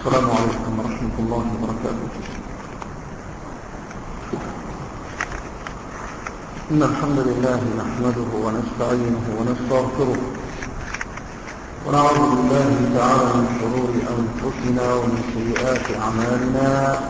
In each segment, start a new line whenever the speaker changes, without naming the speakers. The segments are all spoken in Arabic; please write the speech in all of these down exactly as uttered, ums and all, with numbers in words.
السلام عليكم ورحمة الله وبركاته. إن الحمد لله نحمده ونستعينه ونستغفره ونعوذ بالله تعالى من شرور أنفسنا ومن سيئات أعمالنا.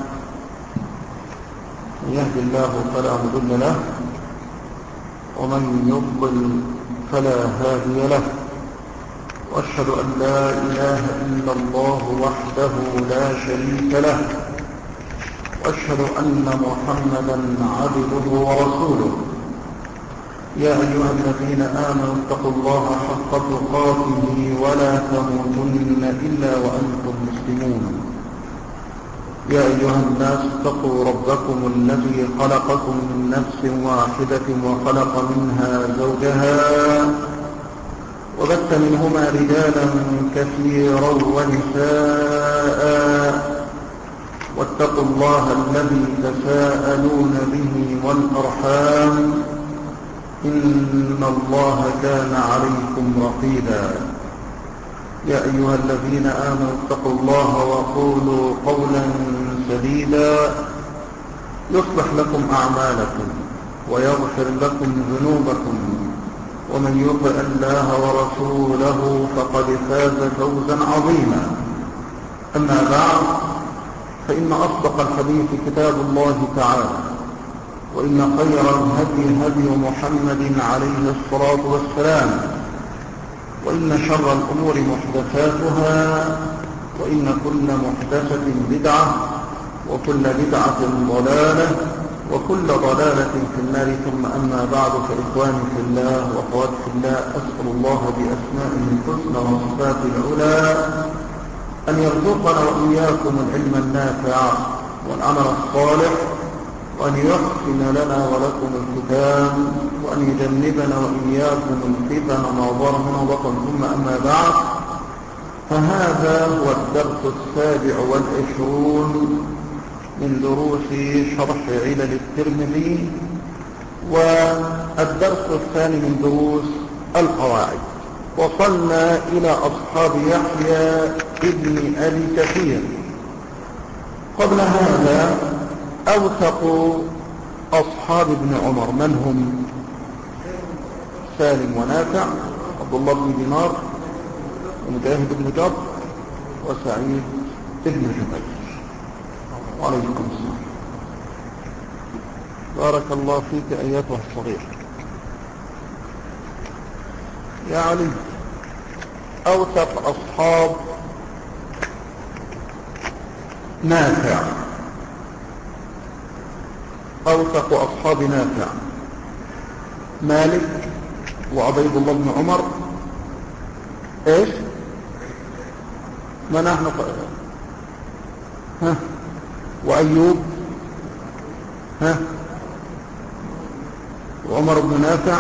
من يهد الله فلا مضل له ومن يضلل فلا هادي له، وأشهد أن لا إله إلا الله وحده لا شريك له، وأشهد أن محمدا عبده ورسوله. يا أيها الذين آمنوا اتقوا الله حق تقاته ولا تموتن إلا وأنتم مسلمون. يا أيها الناس اتقوا ربكم الذي خلقكم من نفس واحدة وخلق منها زوجها وبث منهما رجالا كثيرا ونساء، واتقوا الله الذي تساءلون به والأرحام إن الله كان عليكم رقيبا. يا أيها الذين آمنوا اتقوا الله وقولوا قولا سديدا يصلح لكم أعمالكم ويغفر لكم ذنوبكم، ومن يطع الله ورسوله فقد فاز فوزا عظيما. أما بعد، فإن أصدق الحديث كتاب الله تعالى، وإن خير الهدي هدي محمد عليه الصلاة والسلام، وإن شر الأمور محدثاتها، وإن كل محدثة بدعة، وكل بدعة ضلالة، وكل ضلالة في النار. ثم أما بعد، فإخواني في الله وأخواتي في الله، أسأل الله بأسمائه الحسنى وصفاته العلى أن يرزقنا وإياكم العلم النافع والعمل الصالح، وأن يحسن لنا ولكم الختام، وأن يجنبنا وإياكم الفتن ما ظهر منه وبطن. ثم أما بعد، فهذا هو الدرس السابع والعشرون من دروس شرح علل الترمذي، والدرس الثاني من دروس القواعد. وصلنا إلى أصحاب يحيى ابن أبي كثير. قبل هذا أوثق أصحاب ابن عمر من هم؟ سالم ونافع، عبد الله بن دينار، ومجاهد بن جبر، وسعيد بن جبير. وعليكم السلام. بارك الله فيك أيتها الصغير. يا علي، أوثق أصحاب نافع، أوثق أصحاب نافع مالك وعبيد الله بن عمر. إيش ما نحن ها وأيوب ها وعمر بن نافع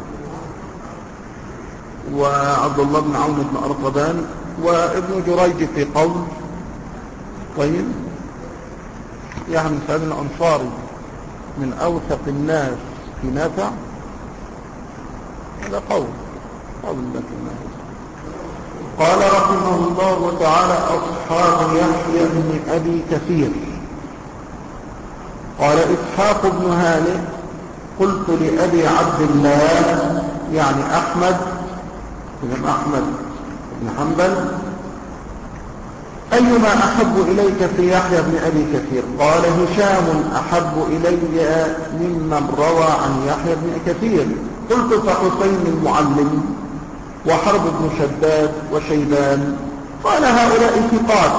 وعبد الله بن عون بن أرطبان وابن جريج في قول. طيب، يعني سعيد الأنصاري من أوثق الناس في نافع، هذا قول قول لكن. قال رحمه الله تعالى: أصحاب يحيى بن أبي كثير. قال إسحاق بن هانئ: قلت لأبي عبد الله، يعني أحمد بن أحمد بن حنبل: أيما أحب إليك في يحيى بن أبي كثير؟ قال: هشام أحب إلي ممن روى عن يحيى بن كثير. قلت: فحسين المعلم وحرب بن شداد وشيبان؟ قال: هؤلاء ثقات.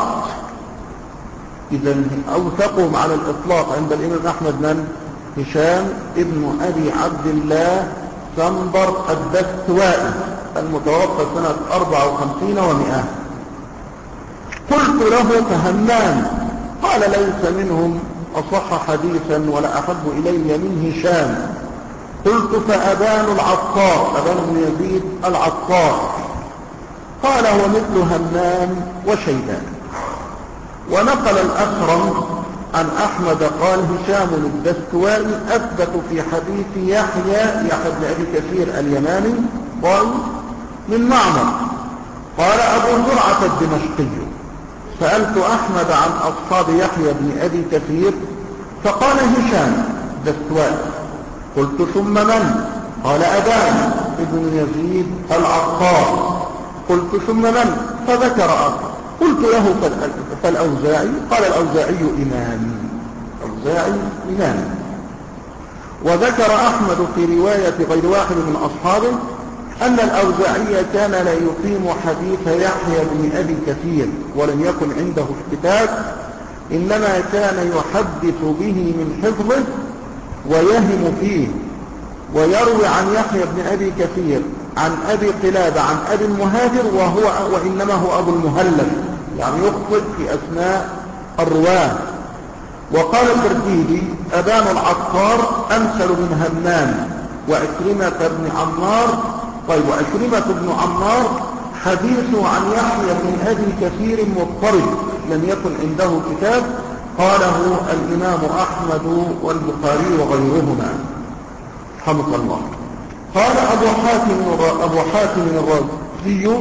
إذن أوثقهم على الإطلاق عند الإمام أحمد من؟ هشام ابن أبي عبد الله سنبر الدستوائي المتوفى سنة أربع وخمسين ومئة. قلت له: فهمام؟ قال: ليس منهم أصح حديثا ولا أحب إلي من هشام. قلت: فأبان العطار، أبان بن يزيد العطار؟ قال: هو مثل همام وشيبان. ونقل الأكرم عن أحمد قال: هشام الدستوائي أثبت في حديث يحيى يحيى بن أبي كثير اليماني قال من معمر. قال أبو زرعة الدمشقي سألت أحمد عن أصحاب يحيى بن أبي كثير فقال هشام الدستوائي. قلت ثم من؟ قال أبان ابن يزيد العطار. قلت ثم من؟ فذكر آخر. قلت له فالأوزاعي. قال الأوزاعي إمام. الأوزاعي إمام. وذكر أحمد في رواية غير واحد من أصحابه أن الأوزاعي كان لا يقيم حديث يحيى بن أبي كثير ولم يكن عنده كتاب، إنما كان يحدث به من حفظه ويهم فيه، ويروي عن يحيى بن أبي كثير عن أبي قلابة عن أبي المهاجر وهو وإنما هو أبو المهلب، يعني يخطئ في أسماء الرواه. وقال الترتيبي أبان العطار أمثل من همام وأكرمة بن عمار. طيب وأكرمة بن عمار حديثه عن يحيى بن أبي كثير مضطرب لم يكن عنده كتاب، قاله الإمام أحمد والبخاري وغيرهما رحمه الله. قال أبو حاتم أبو حاتم الرازي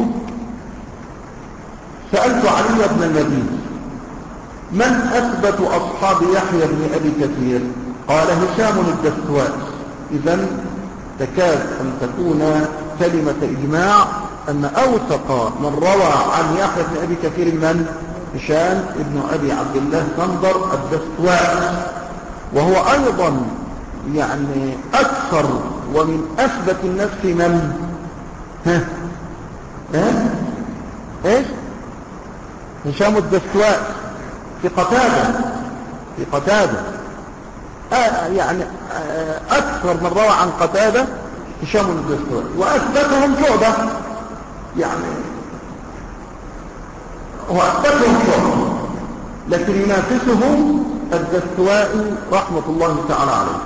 سألت علي بن المديني من أثبت أصحاب يحيى بن أبي كثير؟ قال هشام الدستوائي. إذن تكاد أن تكون كلمة إجماع أن أوثق من روى عن يحيى بن أبي كثير من؟ هشام ابن أبي عبد الله صندر الدستوائي، وهو أيضا يعني أكثر ومن أثبت الناس في من؟ ها؟ ها؟ إيش؟ هشام الدستوائي في قتادة في قتادة آه يعني آه أكثر من روى عن قتادة هشام الدستوائي، وأثبتهم شعبة، يعني هو أثبتهم شعبة لكن ينافسهم الدستوائي رحمة الله تعالى عليه.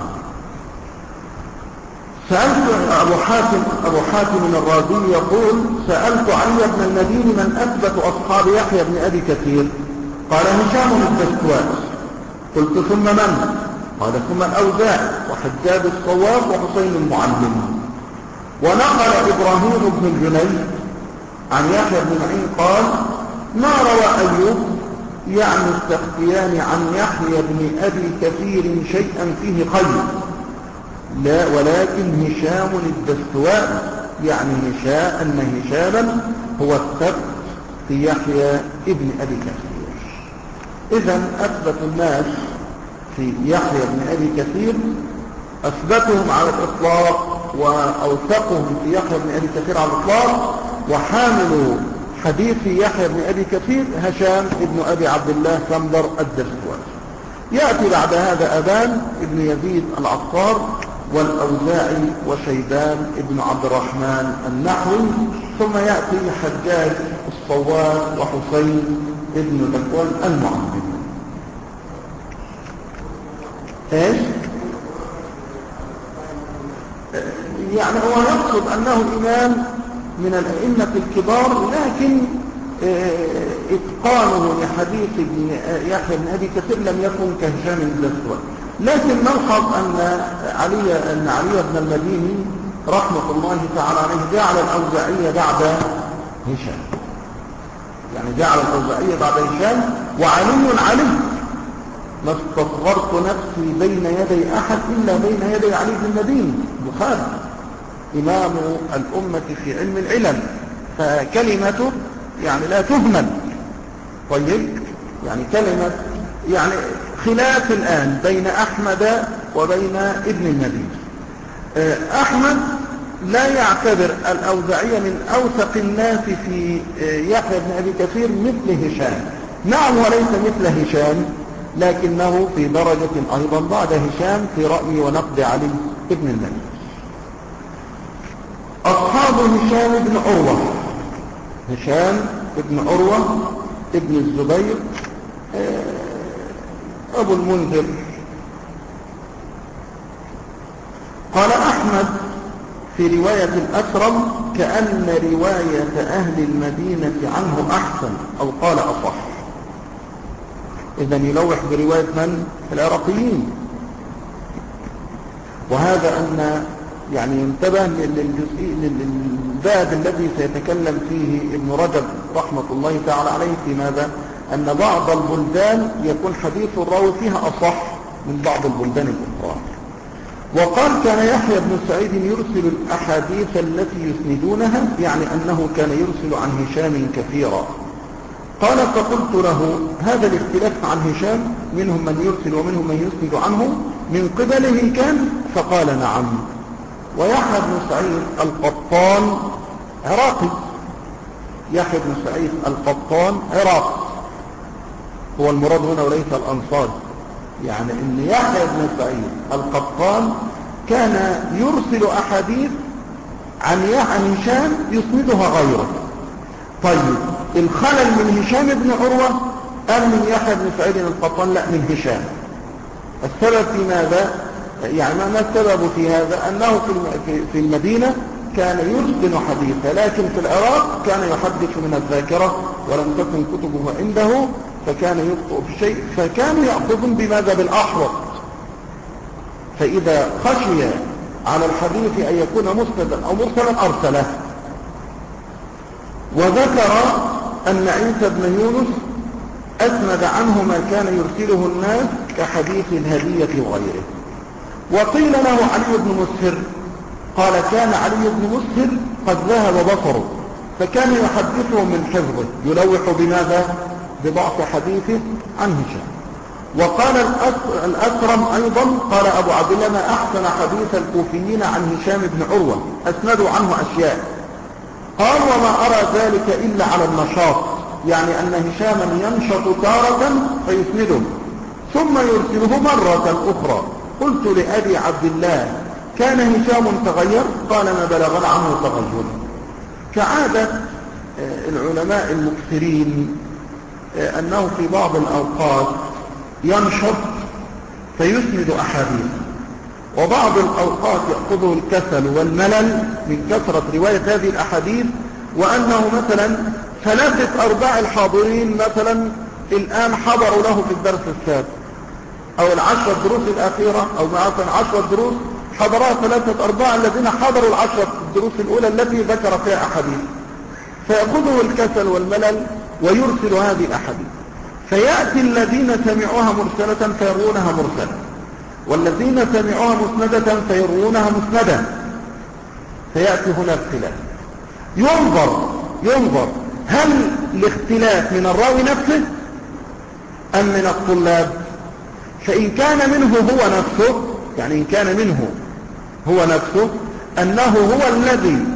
سألت أبو حاتم أبو حاتم الرازي يقول سألت علي بن المديني من أثبت أصحاب يحيى بن أبي كثير؟ قال هشام الدستوائي. قلت ثم من؟ قال ثم الأوزاعي وحجاج الصواب وحسين المعلم. ونقل إبراهيم بن الجنيد عن يحيى بن معين قال ما روى أيوب يعني السختيان عن يحيى بن أبي كثير شيئا فيه خير، لا ولكن هشام الدستوائي، يعني هشام أن هشاما هو الثبت في يحيى ابن أبي كثير. إذن أثبت الناس في يحيى بن أبي كثير أثبتهم على الإطلاق وأوثقهم في يحيى بن أبي كثير على الإطلاق، وحاملوا حديث يحيى بن أبي كثير هشام ابن أبي عبد الله صندر الدستوائي. يأتي بعد هذا أبان ابن يزيد العطار والأوزاعي وشيبان ابن عبد الرحمن النحوي، ثم يأتي حجاج الصواب وحسين ابن ذكوان المعلم. ايش؟ يعني هو يقصد أنه إمام من الأئمة الكبار، لكن إتقانه لحديث يحيى بن أبي كثير لم يكن كهشام الدستوائي. لكن نلحظ أن علي أن علي بن المديني رحمة الله تعالى عليه جعل الأوزاعية بعد هشام، يعني جعل الأوزاعية بعد هشام، وعلي علي ما استصغرت نفسي بين يدي أحد إلا بين يدي علي بن المديني البخاري إمام الأمة في علم العلم، فكلمته يعني لا تهمل. طيب يعني كلمة يعني خلاف الآن بين أحمد وبين ابن المديني. أحمد لا يعتبر الأوزاعية من أوثق الناس في يحيى بن أبي كثير مثل هشام، نعم وليس مثل هشام لكنه في درجة أيضا بعد هشام في رأي ونقد علي ابن المديني. أصحاب هشام بن عروة، هشام بن عروة ابن الزبير أبو المنذر. قال أحمد في رواية الأكرم كأن رواية أهل المدينة عنه أحسن أو قال أصح. إذن يلوح برواية من؟ العراقيين. وهذا أن يعني ينتبه للباب الذي سيتكلم فيه ابن رجب رحمة الله تعالى عليه في ماذا؟ أن بعض البلدان يكون حديث الراوي فيها أصح من بعض البلدان الأخرى. وقال كان يحيى بن سعيد يرسل الأحاديث التي يسندونها، يعني أنه كان يرسل عن هشام كثيرا. قال فقلت له هذا الاختلاف عن هشام منهم من يرسل ومنهم من يسند عنه من قبله كان؟ فقال نعم. ويحيى بن سعيد القطان عراقي، يحيى بن سعيد القطان عراقي هو المراد هنا وليس الأنصار، يعني ان يحيى بن سعيد القطان كان يرسل أحاديث عن عن هشام يسندها غيره. طيب الخلل من هشام بن عروة أم من يحيى بن سعيد القطان؟ لا، من هشام. السبب في ماذا؟ يعني ما السبب في هذا؟ أنه في المدينة كان يتقن حديثا، لكن في العراق كان يحدث من الذاكرة ولم تكن كتبه عنده، فكان يخطئ في شيء، فكانوا يأخذون بماذا؟ بالأحوط. فإذا خشي على الحديث أن يكون مسندا أو مرسلا أرسله. وذكر أن عيسى بن يونس أسند عنه ما كان يرسله الناس كحديث الهدية وغيره. وقيل له علي بن مسهر، قال كان علي بن مسهر قد ذهب بصره، فكان يحدثه من حفظه يلوح بماذا؟ بضعف حديثه عن هشام. وقال الأكرم أيضا قال أبو عبد الله ما أحسن حديث الكوفيين عن هشام بن عروة، أسندوا عنه أشياء. قال وما أرى ذلك إلا على النشاط، يعني أن هشاما ينشط تارة فيسنده ثم يرسله مرة أخرى. قلت لأبي عبد الله كان هشام تغير؟ قال ما بلغنا عنه تغير. كعادة العلماء المكثرين أنه في بعض الأوقات ينشط فيسند أحاديث، وبعض الأوقات يأخذه الكسل والملل من كثرة رواية هذه الأحاديث، وأنه مثلا ثلاثة أرباع الحاضرين مثلا الآن حضروا له في الدرس السابق أو العشرة الدروس الأخيرة، أو مثلا عشرة دروس حضرها ثلاثة أرباع الذين حضروا العشرة الدروس الأولى التي ذكر فيها أحاديث، فيأخذه الكسل والملل ويرسل هذه الأحاديث، فيأتي الذين سمعوها مرسلة فيروونها مرسلة، والذين سمعوها مسندة فيروونها مسندة، فيأتي هنا اختلاف. ينظر ينظر هل الاختلاف من الراوي نفسه أم من الطلاب؟ فإن كان منه هو نفسه، يعني إن كان منه هو نفسه أنه هو الذي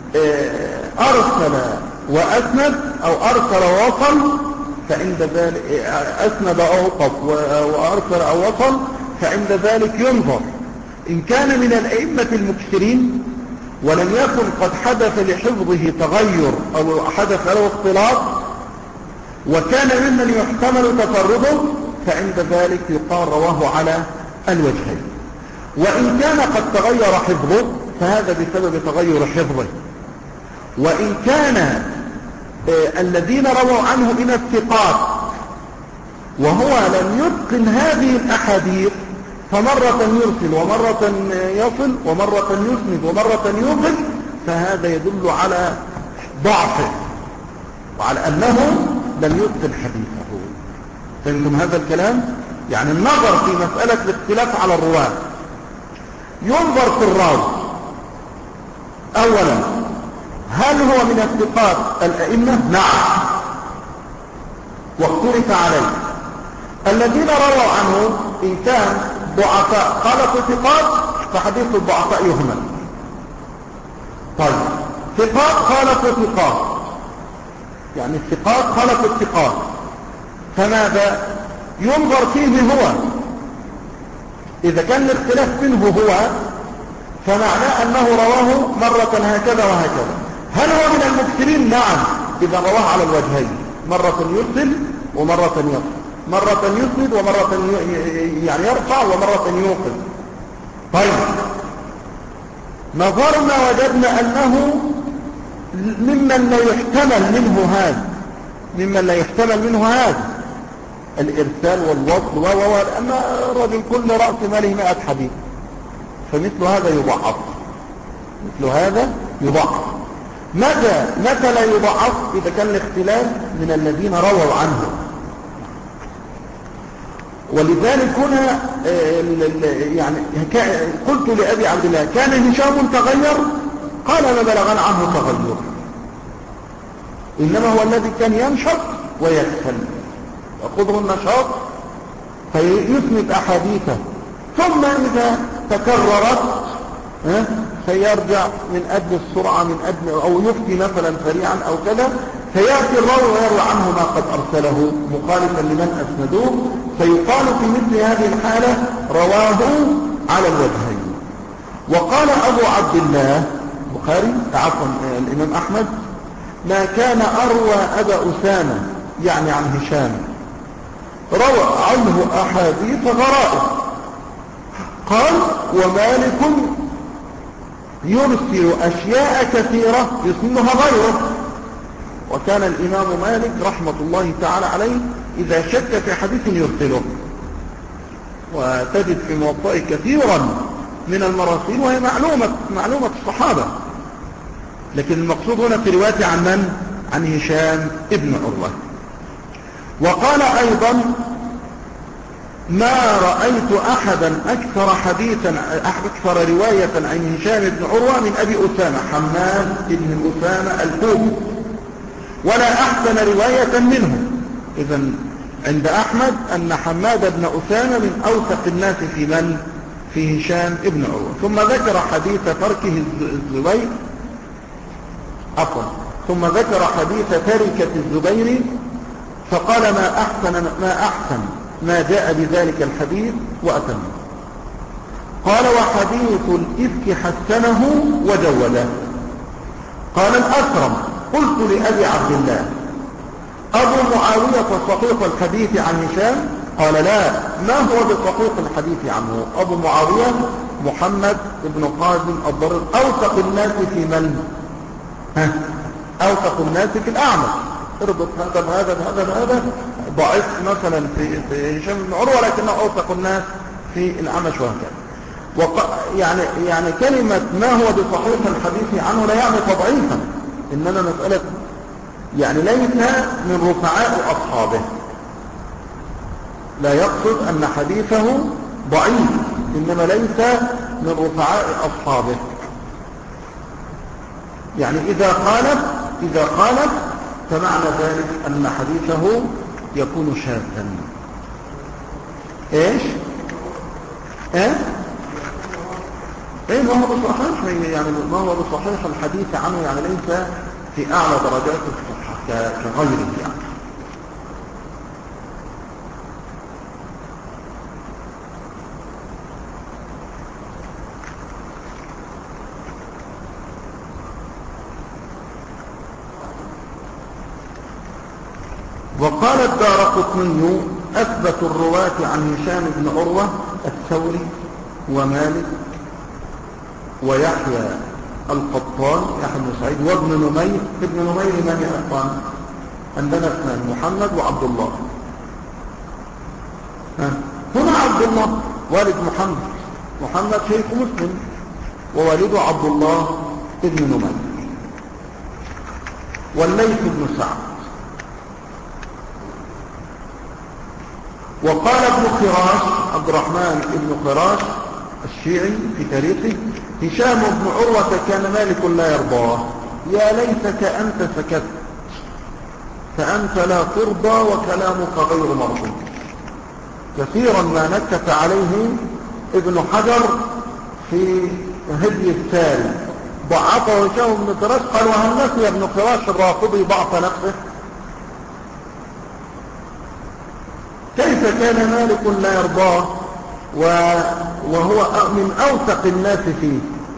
أرسل وأسند أو أرسل ووصل، فعند ذلك أسند أو أوقف وأرسل أو وصل، فعند ذلك ينظر. إن كان من الأئمة المكثرين ولم يكن قد حدث لحفظه تغير أو حدث له اختلاط وكان ممن يحتمل تفرده، فعند ذلك يقال رواه على الوجهين. وإن كان قد تغير حفظه فهذا بسبب تغير حفظه. وإن كان آه الذين رووا عنه من الثقات وهو لم يتقن هذه الأحاديث فمرة يرسل ومرة يصل ومرة يسند ومرة يوقف، فهذا يدل على ضعفه وعلى أنه لم يتقن حديثه. فهمتم هذا الكلام؟ يعني النظر في مسألة الاختلاف على الرواة ينظر في الراوي أولا هل هو من الثقات الأئمة؟ نعم، واختلف عليه. الذين رووا عنه إن كان ضعفاء خالفوا ثقات فحديث الضعفاء يهمل. طيب ثقات خالفوا ثقات، يعني الثقات خالفوا الثقات، فماذا ينظر فيه هو؟ إذا كان الاختلاف منه هو فمعناه أنه رواه مرة هكذا وهكذا. هل هو من المكثرين؟ نعم، إذا رواه على الوجهين، مرة يرسل ومرة يصل، مرة يسند ومرة يعني يرفع ومرة يوقف. طيب نظرنا وجدنا أنه ممن لا يحتمل منه هذا، ممن لا يحتمل منه هذا الإرسال والوصل و أما الرجل كل رأس ماله مئة حديث، فمثل هذا يضعف، مثل هذا يضعف. متى متى لا يضعف؟ إذا كان الاختلاف من الذين رووا عنه، ولذلك هنا يعني قلت لأبي عبد الله كان هشام تغير؟ قال ما بلغنا عنه تغير، إنما هو الذي كان ينشط ويكسل، يأخذه النشاط فيثبت أحاديثه، ثم إذا تكررت سيرجع من أجل السرعة من أجل أو يفتي مثلا سريعا أو كذا، فيأتي الراوي ويروي عنه ما قد أرسله مخالفا لمن أسندوه، فيقال في مثل هذه الحالة رواه على الوجهين. وقال أبو عبد الله البخاري عفوا الإمام أحمد ما كان أروى أبا أسامة يعني عن هشام روى عنه أحاديث غرائب. قال ومالك يرسل أشياء كثيرة يسنها غيره. وكان الإمام مالك رحمة الله تعالى عليه إذا شك في حديث يرسله، وتجد في موطئه كثيرا من المراسيل وهي معلومة معلومة الصحابة، لكن المقصود هنا في رواية عن من؟ عن هشام ابن عروة. وقال أيضا ما رأيت أحدا أكثر حديثا أكثر رواية عن هشام بن عروة من أبي أسامة حماد بن أسامة الكوفي، ولا أحسن رواية منه. إذن عند أحمد أن حماد بن أسامة من أوثق الناس في من؟ في هشام بن عروة. ثم ذكر حديث تركه الزبير عفوا ثم ذكر حديث تركة الزبير فقال ما أحسن ما أحسن ما جاء بذلك الحديث وأتم. قال وحديث الإفك حسنه وجوده. قال الأكرم قلت لأبي عبد الله أبو معاوية صحيح الحديث عن هشام؟ قال لا، ما هو بصحيح الحديث عنه؟ أبو معاوية محمد بن قاسم الضرير أوثق الناس في من؟ ها أوثق الناس في الأعمش، اربط هذا بهذا بهذا بهذا، ضعيف مثلا في في هشام بن عروة لكنه أوثق الناس في الأعمش وهكذا. وق... يعني يعني كلمة ما هو بصحيح الحديث عنه لا يعني تضعيفا، إنما مسألة يعني ليس من رفعاء أصحابه، لا يقصد أن حديثه ضعيف، إنما ليس من رفعاء أصحابه. يعني إذا خالف إذا خالف فمعنى ذلك أن حديثه يكون شاذا. إيش؟ إيه؟ إيه ما هو بصحيح؟ يعني ما هو بصحيح الحديث عنه يعني ليس في أعلى درجات الصحة كغيره يعني. وقال الدارقطني أثبت الرواة عن هشام بن عروة الثوري ومالك ويحيى القطان يحيى بن سعيد وابن نمير. ابن نمير من يا أخوان؟ عندنا اثنان محمد وعبد الله. ها. هنا عبد الله والد محمد، محمد شيخ مسلم ووالده عبد الله ابن نمير. والليث بن سعد. وقال ابن خراش عبد الرحمن ابن خراش الشيعي في تاريخه هشام بن عروة كان مالك لا يرضاه. يا ليتك أنت سكت فأنت لا ترضى وكلامك غير مرضي. كثيرا ما نكت عليه ابن حجر في هدي الساري ضعفه هشام بن خراش. قال وهل نسي ابن خراش الرافضي ضعف نفسه؟ كيف كان مالك لا يرضاه وهو من أوثق الناس فيه؟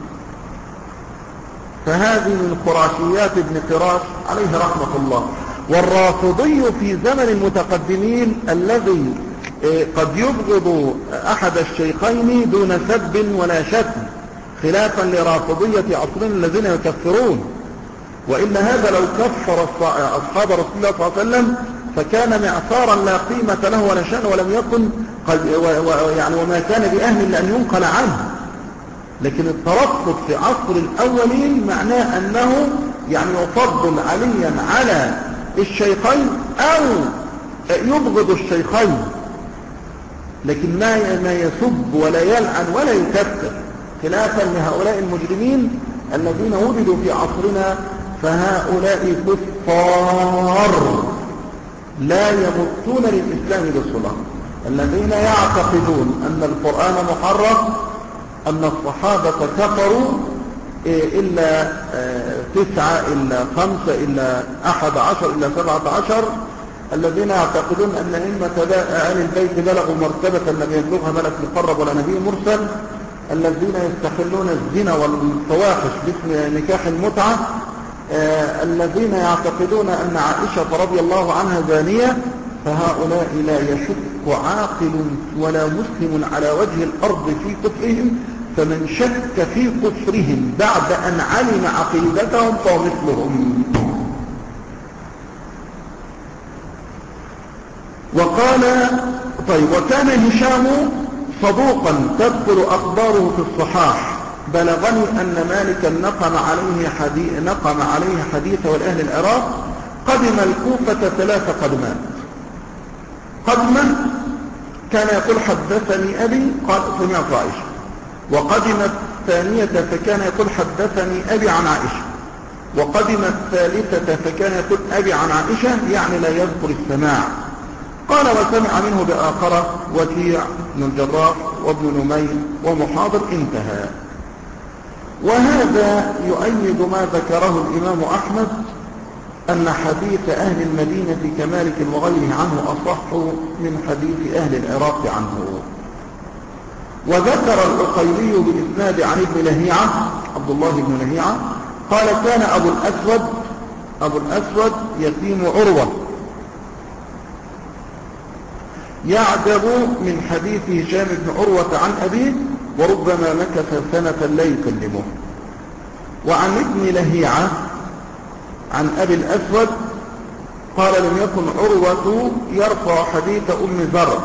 فهذه من خراشيات ابن خراش عليه رحمة الله. والرافضي في زمن المتقدمين الذي قد يبغض أحد الشيخين دون سب ولا شتم، خلافا لرافضية عصرنا الذين يكفرون. وإن هذا لو كفر أصحاب رسول الله صلى الله عليه وسلم فكان معصارا لا قيمة له ولا شأن ولم يكن قد يعني وما كان بأهل لأن ينقل عنه. لكن الترفض في عصر الأولين معناه أنه يعني يفضل عليا على الشيخين أو يبغض الشيخين. لكن ما ما يسب ولا يلعن ولا يكفر، خلافا لهؤلاء المجرمين الذين وجدوا في عصرنا، فهؤلاء كفار لا يمتون للإسلام بصلة، الذين يعتقدون أن القرآن محرف، أن الصحابة كفروا إلا تسعة إلا خمسة إلا أحد عشر إلا سبعة عشر، الذين يعتقدون أن أئمة آل البيت بلغوا مرتبة لم يبلغها ملك مقرب ولا نبي مرسل، الذين يستحلون الزنا والفواحش باسم نكاح المتعة، آه الذين يعتقدون أن عائشة رضي الله عنها زانية، فهؤلاء لا يشك عاقل ولا مسلم على وجه الأرض في كفرهم، فمن شك في كفرهم بعد أن علم عقيدتهم فهو مثلهم. وقال طيب وكان هشام صدوقا تدخل أخباره في الصحاح، بلغني أن مالكا نقم عليه حديث نقم عليه حديث والأهل العراق، قدم الكوفة ثلاث قدمات. قدما كان يقول حدثني أبي قال سمعت عائشة، وقدم الثانية فكان يقول حدثني أبي عن عائشة، وقدم الثالثة فكان يقول أبي عن عائشة، يعني لا يذكر السماع. قال وسمع منه بآخرة وكيع بن الجراح وابن نمير ومحاضر، انتهى. وهذا يؤيد ما ذكره الإمام أحمد أن حديث أهل المدينة كمالك وغيره عنه أصح من حديث أهل العراق عنه. وذكر العقيلي بالإسناد عن ابن لهيعة عبد الله بن لهيعة قال كان أبو الأسود أبو الأسود يتيم عروة يعجب من حديث هشام بن عروة عن أبيه، وربما مكث سنة لا يكلمه. وعن ابن لهيعة عن أبي الأسود قال لم يكن عروة يرفع حديث أم زرع.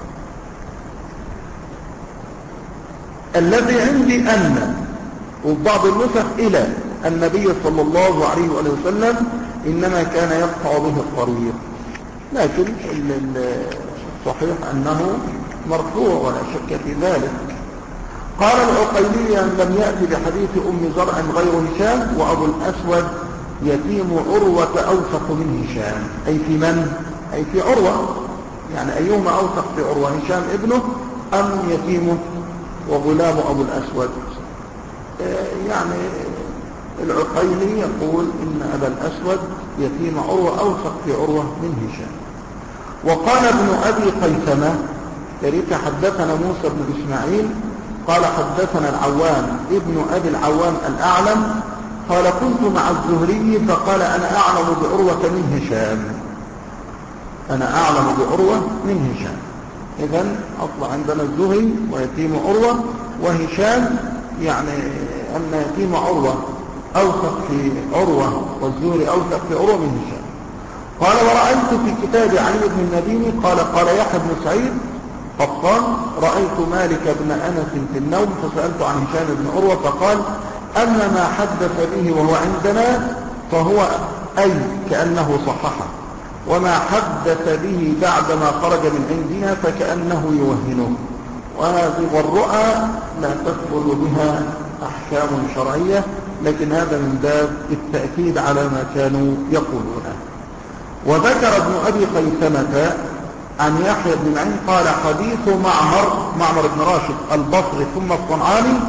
الذي عندي أن وبعض النسخ إلى النبي صلى الله عليه وسلم إنما كان يقطع به الطريق، لكن الصحيح أنه مرفوع ولا شك في ذلك. قال العقيلي أن لم يأتي بحديث أم زرع غير هشام، وأبو الأسود يتيم عروة أوثق من هشام، أي في من؟ أي في عروة، يعني أيهما أوثق في عروة، هشام ابنه أم يتيمه وغلام أبو الأسود؟ يعني العقيلي يقول إن أبا الأسود يتيم عروة أوثق في عروة من هشام. وقال ابن أبي قيثمة يريك حدثنا موسى بن إسماعيل قال حدثنا العوام ابن أبي العوام الأعلم قال كنت مع الزهري فقال أنا أعلم بعروة من هشام، أنا أعلم بعروة من هشام. إذن أصل عندنا الزهري ويتيم عروة، وهشام يعني أن يتيم عروة أوثق في عروة، والزهري أوثق في عروة من هشام. قال ورأيت في كتاب علي بن المديني قال قال يحيى بن سعيد قطان رأيت مالك بن أنس في النوم فسألت عن هشام بن عروة فقال أما ما حدث به وهو عندنا فهو أي كأنه صححه، وما حدث به بعدما خرج من عندنا فكأنه يوهنه. وهذه والرؤى لا تثبت بها أحكام شرعية، لكن هذا من باب التأكيد على ما كانوا يقولونه. وذكر ابن أبي قيثمة عن يحيى بن معين قال حديث معمر معمر بن راشد البصري ثم الصنعاني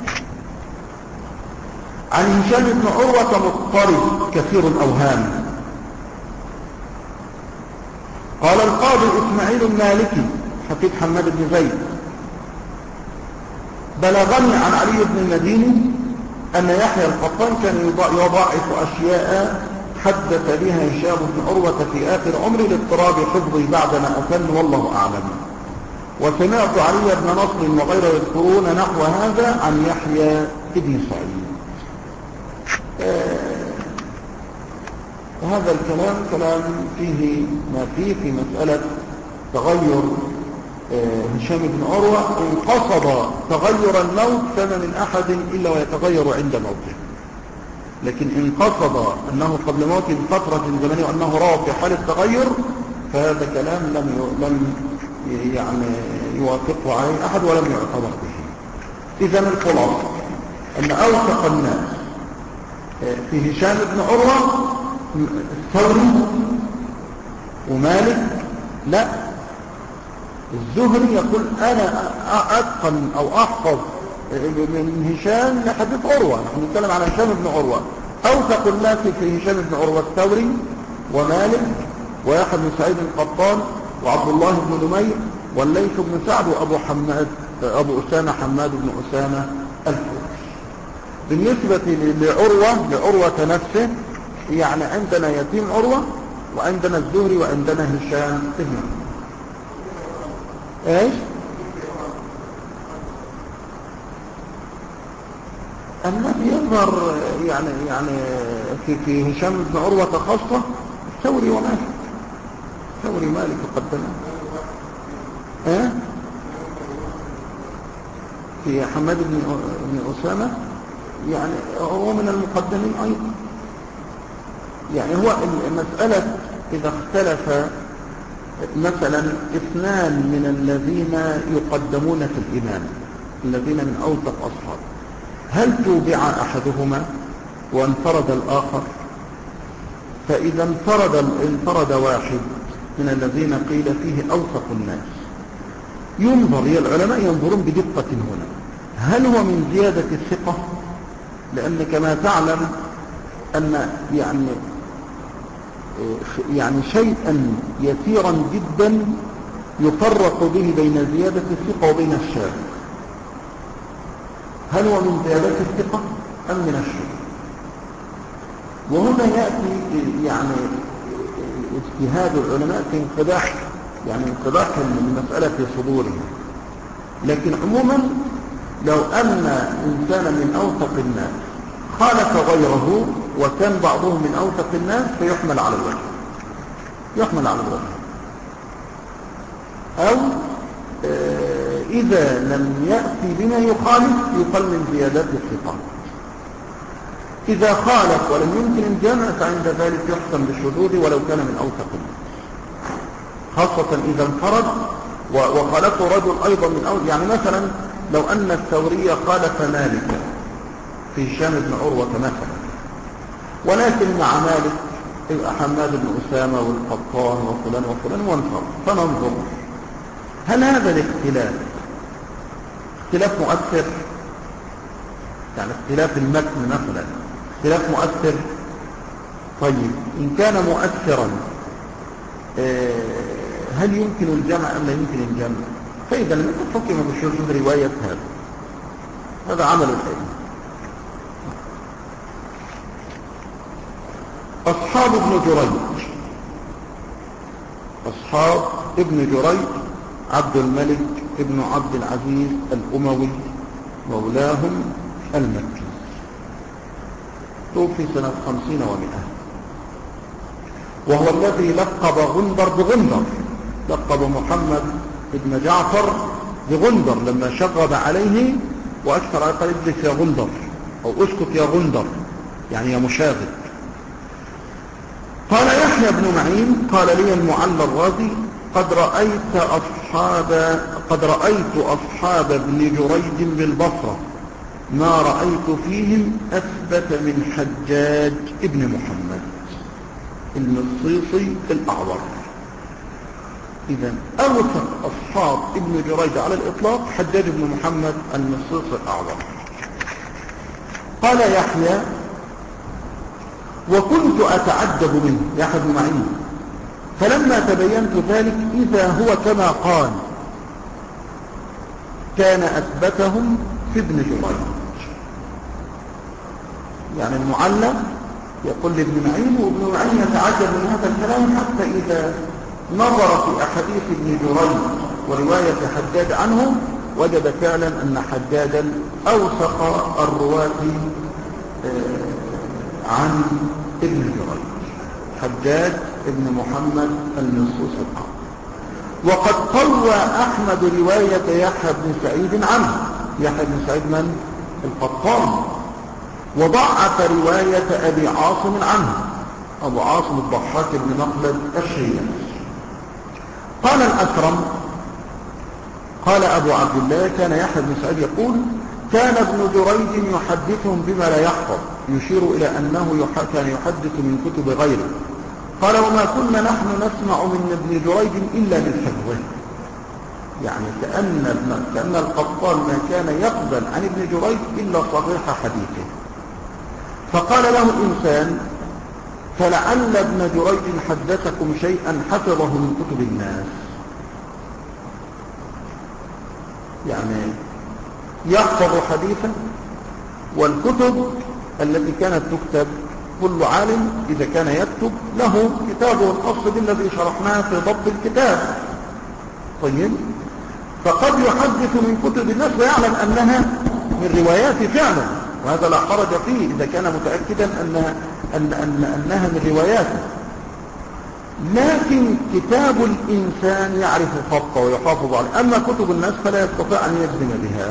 عن هشام بن عروة مضطرب كثير الأوهام. قال القاضي إسماعيل المالكي حفيد حماد بن زيد بلغني عن علي بن المديني أن يحيى القطان كان يضاعف أشياء حدث بها هشام بن عروة في آخر عمره لاضطراب حفظه بعدما أسن، والله أعلم. وسمعت علي بن نصر وغيره يذكرون نحو هذا عن يحيى بن سعيد. آه هذا الكلام كلام فيه ما فيه في مسألة تغير آه هشام بن عروة. إن قصد تغير الموت فما من أحد إلا ويتغير عند موته، لكن إن قصد أنه قبل موته بفترة زمنية وأنه روى في حال التغير فهذا كلام لم لم يعني يوافق عليه أحد ولم يعتبر به. إذن الخلاصة أن أوثق الناس في هشام بن عروة الثوري ومالك. لا، الزهري يقول أنا أتقن أو أحفظ من هشام لحديث عروة. نحن نتكلم عن هشام بن عروة. أوثق الناس في هشام بن عروة الثوري ومالك ويحيى بن سعيد القطان وعبد الله بن نمير والليث بن سعد وأبو حماد أبو أسامة حماد بن أسامة الكوفي. بالنسبة لعروة لعروة نفسه يعني عندنا يتيم عروة وعندنا الزهري وعندنا هشام بن ايش الذي يظهر يعني يعني في في هشام بن عروة خاصة الثوري ومالك. الثوري مالك قدمه اه في حماد بن بن أسامة يعني هو من المقدمين أيضا. يعني هو المسألة إذا اختلف مثلا اثنان من الذين يقدمون في الإمام الذين من أوثق أصحاب، هل توبع أحدهما وانفرد الآخر؟ فإذا انفرد انفرد واحد من الذين قيل فيه أوثق الناس ينظر، العلماء ينظرون بدقة هنا هل هو من زيادة الثقة، لأن كما تعلم أن يعني يعني شيئا يسيرا جدا يفرق به بين زيادة الثقة وبين الشاذ. هل هو من زيادة الثقة أم من الشاذ؟ وهنا يأتي يعني اجتهاد العلماء في انقداح يعني انقداح المسألة في صدورهم. لكن عموما لو أن إنسانا من أوثق الناس خالف غيره وكان بعضهم من أوثق الناس فيحمل على الوجه يحمل على الوجه أو آه إذا لم يأتي بما يخالف يقل من زيادات الثقة. إذا خالف ولم يمكن الجمع فعند ذلك يحكم بالشذوذ ولو كان من أوثق الناس، خاصة إذا انفرد وخالفه رجل أيضا من أوثق. يعني مثلا لو أن الثوري خالف مالك في هشام بن عروة مثلا، ولكن مع مالك يبقى حماد بن أسامة والقطان وفلان وفلان وانفرد، فننظر هل هذا الاختلاف اختلاف مؤثر؟ يعني اختلاف المتن مثلا اختلاف مؤثر. طيب إن كان مؤثرا هل يمكن الجمع أم لا يمكن الجمع؟ فإذا لم تحكم بالشذوذ رواية هذا هذا عمل الأئمة. أصحاب ابن جريج أصحاب ابن جريج عبد الملك ابن عبد العزيز الأموي مولاهم المكي، توفي سنة خمسين ومئة، وهو الذي لقب غندر بغندر، لقب محمد ابن جعفر بغندر لما شغب عليه وأكثر على قال اجلس يا غندر أو اسكت يا غندر يعني يا مشاغب. قال يحيى بن معين قال لي المعلى الرازي قد رأيت أصحاب قد رأيت أصحاب ابن جريج بالبصرة ما رأيت فيهم أثبت من حجاج ابن محمد المصيصي الأعور. إذا أوثق أصحاب ابن جريج على الإطلاق حجاج بن محمد المصيصي الأعور. قال يحيى وكنت أتعجب منه يحيى بن معين، فلما تبينت ذلك إذا هو كما قال كان أثبتهم في ابن جريج. يعني المعلى يقول لابن معين وابن معين يتعجب من هذا الكلام حتى إذا نظر في أحاديث ابن جريج ورواية حجاج عنه وجد فعلا أن حجاجا أوثق الرواة عن ابن جريج حجاج ابن محمد المصيصي الأعور. وقد قوى أحمد رواية يحيى بن سعيد عنه، يحيى بن سعيد من؟ القطان. وضعف رواية أبي عاصم عنه، أبو عاصم الضحاك بن مخلد الشيباني. قال الأكرم قال أبو عبد الله كان يحيى بن سعيد يقول كان ابن جريج يحدثهم بما لا يحفظ، يشير إلى أنه كان يحدث من كتب غيره. قال وما كنا نحن نسمع من ابن جريج إلا من حفظه، يعني كأن, كأن القطان ما كان يقبل عن ابن جريج إلا صحيح حديثه. فقال له إنسان فلعل ابن جريج حدثكم شيئا حفظه من كتب الناس، يعني يحفظ حديثا، والكتب التي كانت تكتب كل عالم إذا كان يكتب له كتابه الخاص بالذي شرحناه في ضبط الكتاب. طيب، فقد يحدث من كتب الناس ويعلم أنها من رواياته فعلا، وهذا لا حرج فيه إذا كان متأكدا أنها, أن أن أنها من رواياته. لكن كتاب الإنسان يعرف خطه ويحافظ عليه، أما كتب الناس فلا يستطيع أن يجزم بها.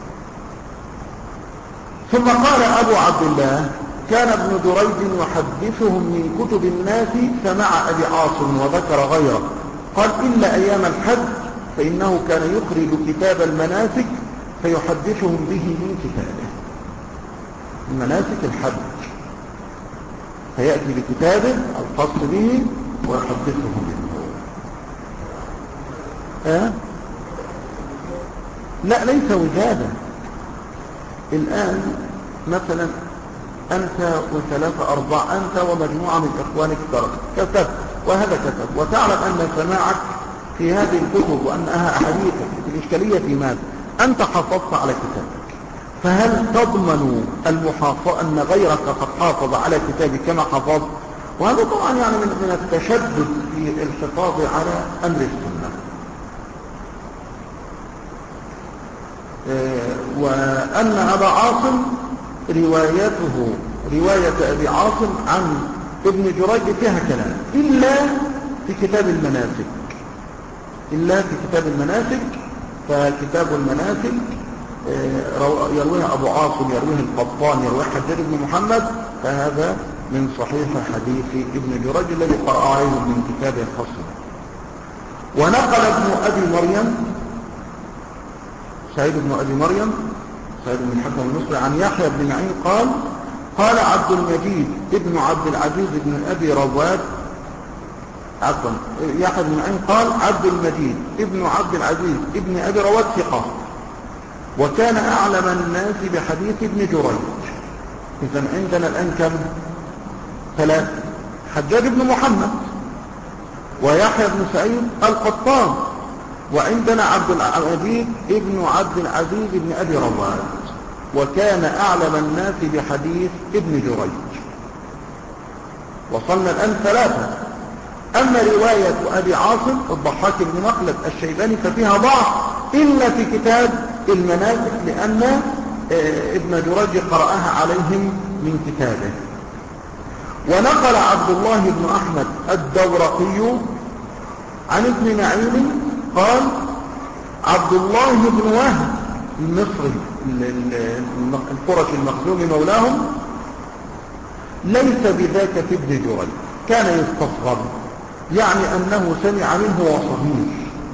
ثم قال أبو عبد الله كان ابن جريج يحدثهم من كتب الناس فمع أبي عاصم، وذكر غيره. قال إلا أيام الحج فإنه كان يخرج كتاب المناسك فيحدثهم به من كتابه، المناسك الحج، فيأتي بكتابه الخاص به ويحدثهم منه. أه؟ لا، ليس وجادا. الآن مثلا أنت وثلاثة أربعة، أنت ومجموعة من إخوانك كتب وهذا كتب، وتعلم أن سماعك في هذه الكتب وأنها أحاديث، الإشكالية في ماذا؟ أنت حافظت على كتابك، فهل تضمن المحافظة أن غيرك قد حافظ على كتابك كما حفظ؟ وهذا طبعا يعني من, من التشدد في الحفاظ على أمر السنة. إيه، وأن أبا عاصم روايته رواية أبي عاصم عن ابن جريج فيها كلام إلا في كتاب المناسك، إلا في كتاب المناسك. فكتاب المناسك يرويها أبو عاصم، يرويها القطان، يرويها حجاج بن محمد، فهذا من صحيح حديث ابن جريج الذي قرأ عليه من كتابه الخاص. ونقل ابن أبي مريم سعيد بن أبي مريم سعيد بن الحكم المصري عن يحيى بن معين قال قال عبد المجيد ابن عبد العزيز بن أبي رواد عفوا يحيى بن معين قال عبد المجيد ابن عبد العزيز ابن أبي رواد ثقة، وكان أعلم الناس بحديث ابن جريج. إذن عندنا الآن كم؟ ثلاثة: حجاج بن محمد، ويحيى بن سعيد القطان، وعندنا عبد العزيز ابن عبد العزيز ابن أبي رواد، وكان أعلم الناس بحديث ابن جريج. وصلنا الآن ثلاثة. أما رواية أبي عاصم الضحاك بن مخلد الشيباني ففيها ضعف إلا في كتاب المناسك، لأن ابن جريج قرأها عليهم من كتابه. ونقل عبد الله بن أحمد الدورقي عن ابن معين قال عبد الله بن وهب المصري القرشي المخزومي مولاهم ليس بذاك في ابن جريج، كان يستصغر، يعني أنه سمع منه وهو صغير.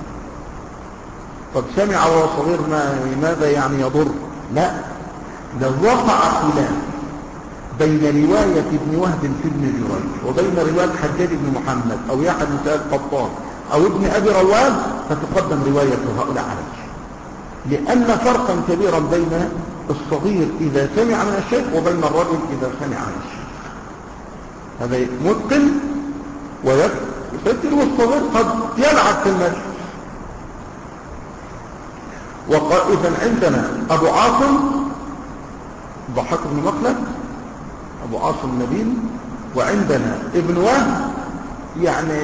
طب سمع وهو صغير ماذا يعني يضر؟ لا، لو وقع خلاف بين رواية ابن وهب في ابن جريج وبين رواية حجاج بن محمد أو يحيى بن سعيد القطان أو ابن أبي رواد فتقدم رواية هؤلاء عليه، لأن فرقا كبيرا بين الصغير إذا سمع من الشيخ وبين الرجل إذا سمع من الشيخ. هذا متقن ويفتر، والصغير قد يلعب في المجلس. وإذا عندنا أبو عاصم ضحاك بن مخلد، أبو عاصم نبيل، وعندنا ابن وهب. يعني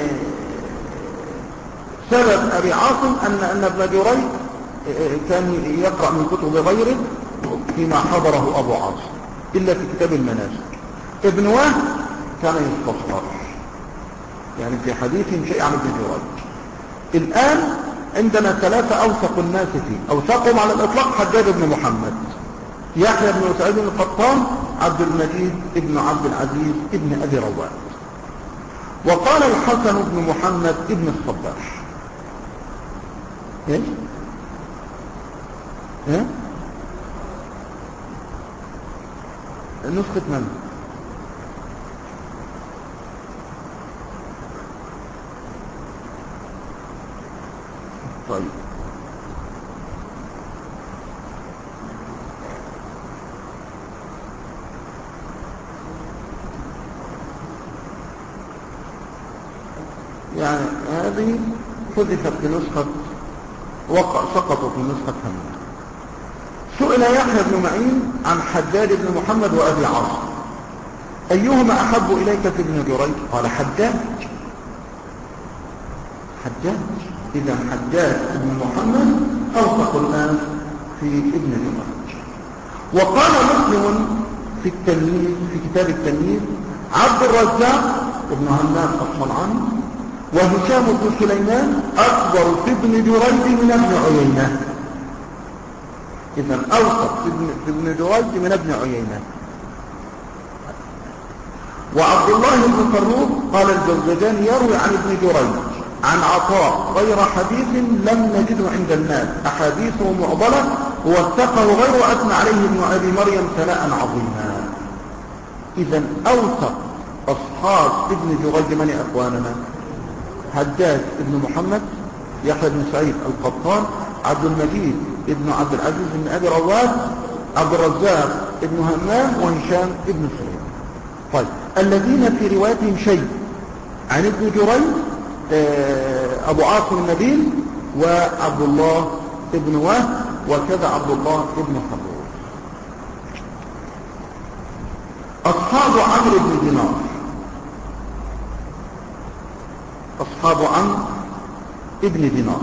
سبب أبي عاصم أن أن ابن جريج كان يقرأ من كتب غيره فيما حضره أبو عاصم إلا في كتاب المناسك. ابن وهب كان يستصغر، يعني في حديث شيء عن ابن جريج. الآن عندنا ثلاثة أوثق الناس فيه، أوثقهم على الإطلاق حجاج بن محمد، يحيى بن سعيد بن القطان، عبد المجيد ابن عبد العزيز ابن أبي رواد. وقال الحسن بن محمد ابن الصباح إيه؟ ايه نسخة من؟ طيب يعني هذه حذفت في نسخة وقع سقطوا في نسخة همام. سئل يحيى بن معين عن حجاج بن محمد وأبي عاصم أيهما أحب إليك في ابن جريج؟ قال حجاج. حجاج إذا حجاج بن محمد أوثق الناس في ابن جريج. وقال مسلم في التلميذ في كتاب التلميذ عبد الرزاق ابن همام الصنعاني وهشام بن سليمان أكبر في ابن جريج من ابن عيينة. إذن أوثق في ابن جريج من ابن عيينة. وعبد الله بن فروخ قال الجوزجاني يروي عن ابن جريج عن عطاء غير حديث لم نجده عند الناس أحاديثه معضلة ووثقه غير وأثنى عليه ابن أبي مريم ثناء عظيما. إذن أوثق أصحاب ابن جريج من أخواننا؟ حجاج بن محمد، يحيى بن سعيد القطان، عبد المجيد ابن عبد العزيز بن أبي رواد، عبد الرزاق ابن همام، وهشام ابن سليمان. طيب الذين في روايتهم شيء عن ابن جريج أبو عاصم النبيل وعبد الله ابن وهب وكذا عبد الله ابن حبور. أصحاب عمرو بن دينار، أصحاب عمرو ابن دينار.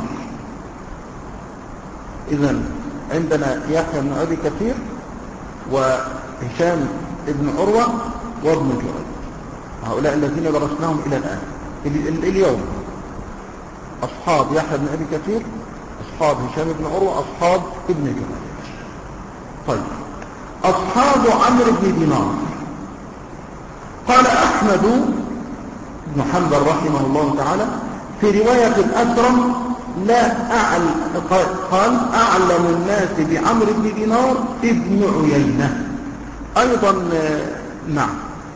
إذن عندنا يحيى بن أبي كثير وهشام ابن عروة وابن جريج، هؤلاء الذين درسناهم إلى الآن اليوم. أصحاب يحيى بن أبي كثير، أصحاب هشام بن عروة، أصحاب ابن جريج. طيب أصحاب عمرو بن دينار، قال أحمد بن حنبل رحمه الله تعالى في رواية الأثرم لا أعلم، قال أعلم الناس بعمرو بن دينار ابن عيينة. أيضا نعم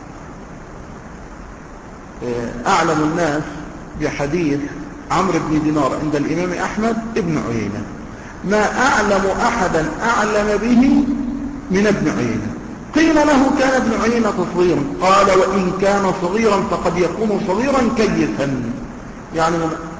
أعلم الناس بحديث عمرو بن دينار عند الإمام أحمد ابن عيينة. ما أعلم أحدا أعلم به من ابن عيينة. قيل له كان ابن عيينة صغيرا، قال وإن كان صغيرا فقد يكون صغيرا كيسا، يعني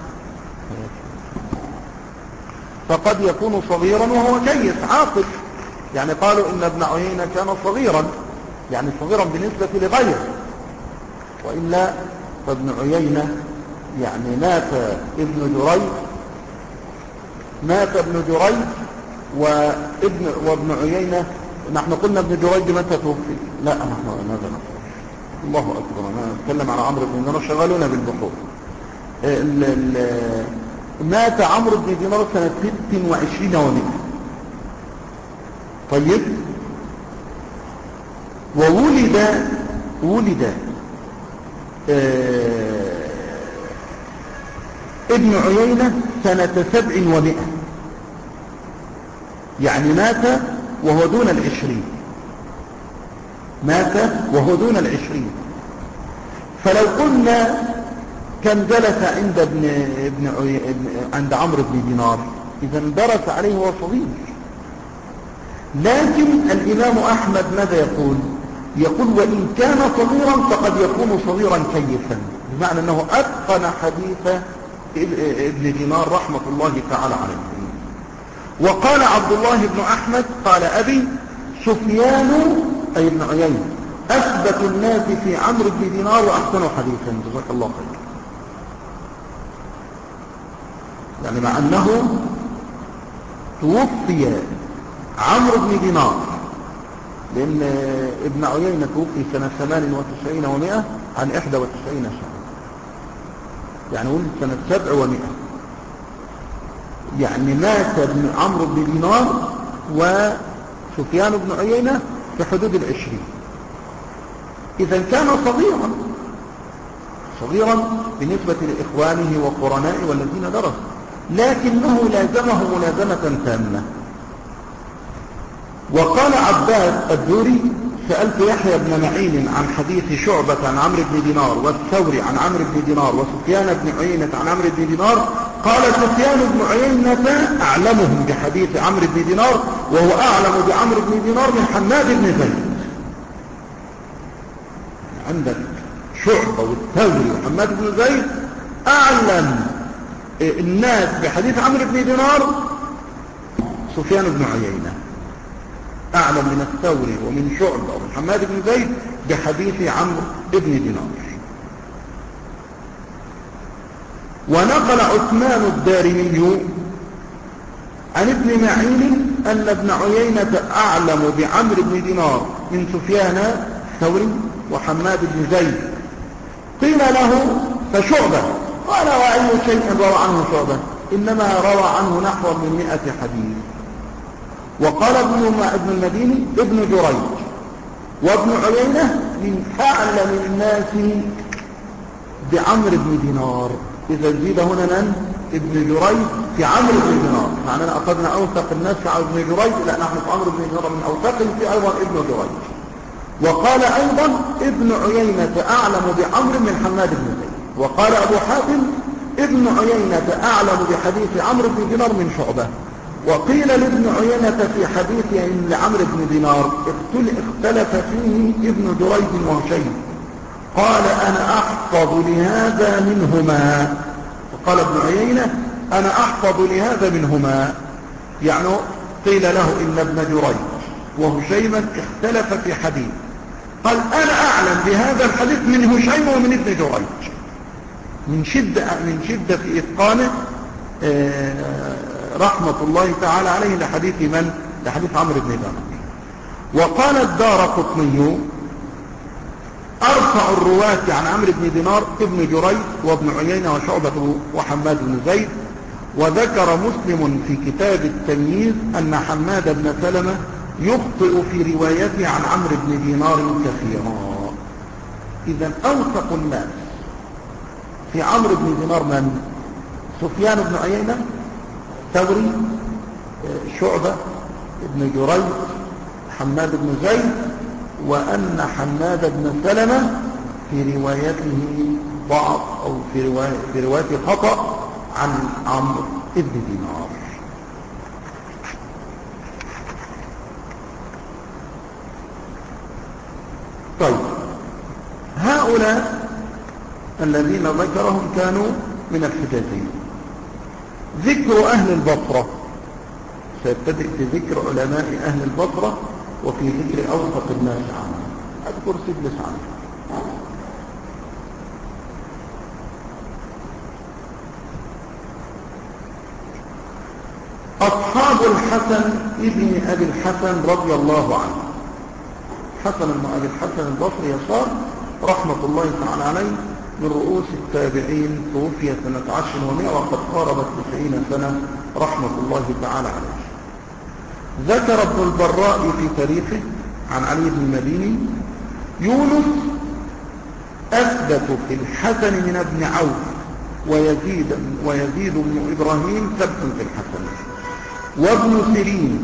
فقد يكون صغيرا وهو كيس عاقل. يعني قالوا إن ابن عيينة كان صغيرا، يعني صغيرا بالنسبة لغيره، وإلا فابن عيينة يعني مات ابن جريج، مات ابن جريج وابن وابن عيينة. نحن قلنا ابن جريج متى توفي؟ لا نحن ماذا نقول؟ الله أكبر، أنا أتكلم على عمرو بن دينار، شغلونا بالبحوث. ال ال مات عمرو بن دينار سنة ست وعشرين ومئة. طيب وولد ولد آه ابن عيينة سنة سبع ومئة، يعني مات وهو دون العشرين، مات وهو دون العشرين. فلو قلنا كان جلس عند ابن ابن عند عمرو بن دينار إذا درس عليه وهو صغير. لكن الإمام أحمد ماذا يقول؟ يقول وإن كان صغيرا فقد يكون صغيرا كيفا، بمعنى أنه أتقن حديث ابن دينار رحمة الله تعالى عليه. وقال عبد الله بن أحمد قال أبي سفيان أي ابن عيينة أثبت الناس في عمرو بن دينار وأحسن حديثا. جزاك الله خير. يعني مع أنه توفي عمرو بن دينار، لأن ابن عيينة توفي سنة ثمان وتسعين ومئة عن إحدى وتسعين سنة، يعني ولد سنة سبع ومئة، يعني مات ابن عمرو بن دينار وسفيان بن عيينة في حدود العشرين. إذا كان صغيرا صغيرا بالنسبة لإخوانه وقرنائه والذين درسوا، لكنه لازمه ملازمة تامة. وقال عباس الدوري سألت يحيى بن معين عن حديث شعبة عن عمرو بن دينار والثوري عن عمرو بن دينار وسفيان بن عيينة عن عمرو بن دينار. قال سفيان بن عيينة أعلمهم بحديث عمرو بن دينار وهو أعلم بعمرو بن دينار من حماد بن زيد. عندك شعبة والثوري وحماد بن زيد أعلم الناس بحديث عمرو بن دينار سفيان بن عيينة، أعلم من الثوري ومن شعبة ومن حماد بن زيد بحديث عمرو بن دينار. ونقل عثمان الدارمي عن ابن معين أن ابن عيينة أعلم بعمرو بن دينار من سفيان الثوري وحماد بن زيد. قيل له فشعبة، قال وأي شيء روى عنه شعبة؟ إنما روى عنه نحو من مئة حديث. وقال ابن ابن المديني ابن جريج وابن عيينة من أعلم الناس بعمرو بن دينار. إذا زيد هنا من ابن جريج في عمرو بن دينار، معنانا أخذنا أوثق الناس في عمرو بن جريج، لا نحن في عمرو بن دينار من أوثقهم في أيضا ابن جريج. وقال أيضا ابن عيينة أعلم بعمرو من حماد بن زيد. وقال أبو حاتم ابن عيينة أعلم بحديث عمرو بن دينار من شعبة. وقيل لابن عيينة في حديث لعمرو بن دينار اختلف فيه ابن جريج وهشيم، قال أنا أحفظ لهذا منهما. وقال ابن عيينة أنا أحفظ لهذا منهما، يعني قيل له إن ابن جريج وهشيما اختلف في حديث، قال أنا أعلم بهذا الحديث من هشيم ومن ابن جريج، من شدة, من شدة في إتقانه رحمة الله تعالى عليه لحديث من؟ لحديث عمرو بن دينار. وقال الدارقطني أرفع الرواة عن عمرو بن دينار ابن جريج وابن عيينة وشعبة وحماد بن زيد. وذكر مسلم في كتاب التمييز أن حماد بن سلمة يخطئ في روايته عن عمرو بن دينار كثيرا. إذا أوثق الناس في عمرو بن دينار من؟ سفيان بن عيينة، ثوري، شعبة، ابن جريج، حماد بن زيد. وأن حماد بن سلمة في روايته ضعف أو في رواية في روايته خطأ عن عمرو بن دينار. طيب، هؤلاء الذين ذكرهم كانوا من الحجازين. ذكر أهل البصرة سيبتدئ بذكر علماء أهل البصرة وفي ذكر أوثق الناس عنه. أذكر سدس عنه. أصحاب الحسن ابن أبي الحسن رضي الله عنه. حسن بن أبي الحسن البصري يسار رحمة الله تعالى عليه من رؤوس التابعين، توفي سنة عشر ومئة وقد قاربت تسعين سنة رحمة الله تعالى عليه. ذكر ابن البراء في تاريخه عن علي بن المديني يونس أثبت في الحسن من ابن عوف ويزيد, ويزيد بن إبراهيم ثبت في الحسن، وابن سيرين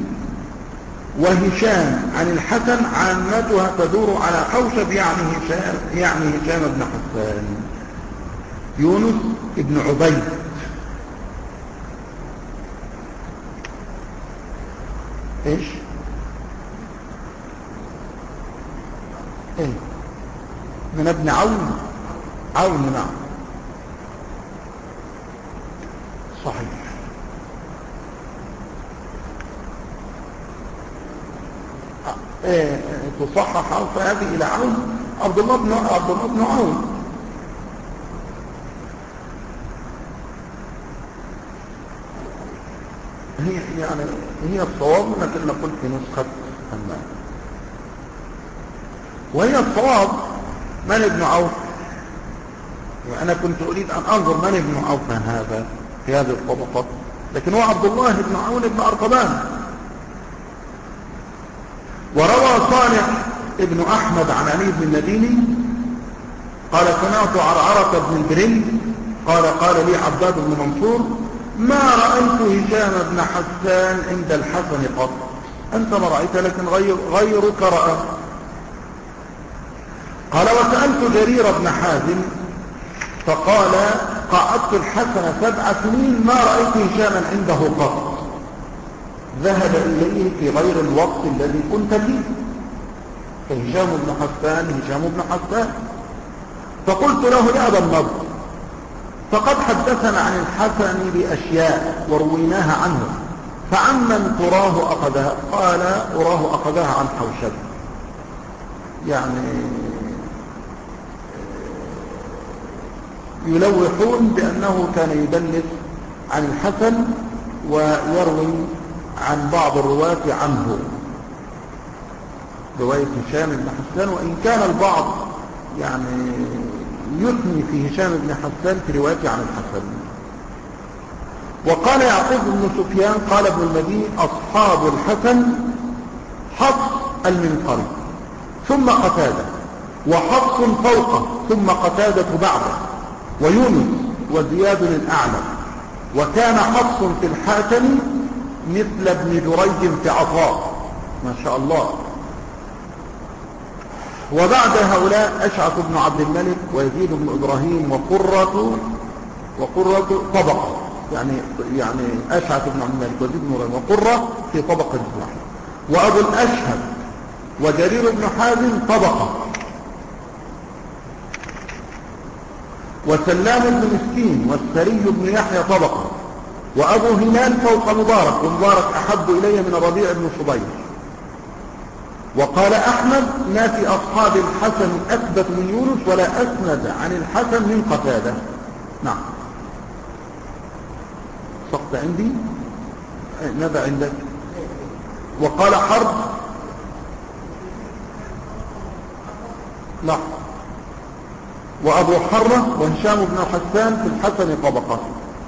وهشام عن الحسن عامتها تدور على حوشب يعني هشام, يعني هشام بن حسان. يونس ابن عبيد ايش ايه من ابن عون. عون نعم صحيح. ايه تصحح عوف هذه الى عون عبد الله بن عبد الله بن عون. هي يعني هي الصواب لكن قلت في نسخة همام، وهي الصواب من ابن عوف. وأنا كنت أريد أن أنظر من ابن عوف من هذا في هذه الطبقة، لكن هو عبد الله بن عون بن أرقبان. وروى صالح ابن أحمد عن علي بن المديني قال سمعت عرعرة بن البرين قال قال لي عباد بن منصور ما رأيت هشام بن حسان عند الحسن قط. أنت ما رأيت لكن غير غيرك رأى. قال وسألت جرير بن حازم فقال قعدت الحسن سبع سنين ما رأيت هشاما عنده قط، ذهب إليه في غير الوقت الذي كنت فيه. فهشام بن حسان هشام بن حسان. فقلت له يا أبا النضر فقد حدثنا عن الحسن بأشياء ورويناها عنه، فعمن تراه أخذها؟ قال أراه أخذها عن حوشب، يعني يلوحون بأنه كان يدلس عن الحسن ويروي عن بعض الرواة عنه، رواية هشام بن حسان، وإن كان البعض يعني يثني في هشام بن حسان في روايته عن الحسن. وقال يعقوب بن سفيان قال ابن المديني أصحاب الحسن حفص المنقري ثم قتادة، وحفص فوقه ثم قتادة بعده، ويونس وزياد الأعلى، وكان حفص في الحاتم مثل ابن جريج في عطاء، ما شاء الله. وبعد هؤلاء أشعث بن عبد الملك ويزيد بن إبراهيم وقرة وقرة طبقة، يعني يعني أشعث بن عبد الملك ويزيد بن إبراهيم وقرة في طبقة واحدة، وأبو الأشهب وجرير بن حازم طبقة، وسلام بن مسكين والسري بن يحيى طبقة، وأبو هلال فوق مبارك، ومبارك أحب إلي من الربيع بن صبيح. وقال أحمد ما في أصحاب الحسن أثبت من يونس ولا أسند عن الحسن من قتادة. نعم سقط عندي ماذا عندك؟ وقال حرب لا، وأبو حرة وهشام بن حسان في الحسن طبقة.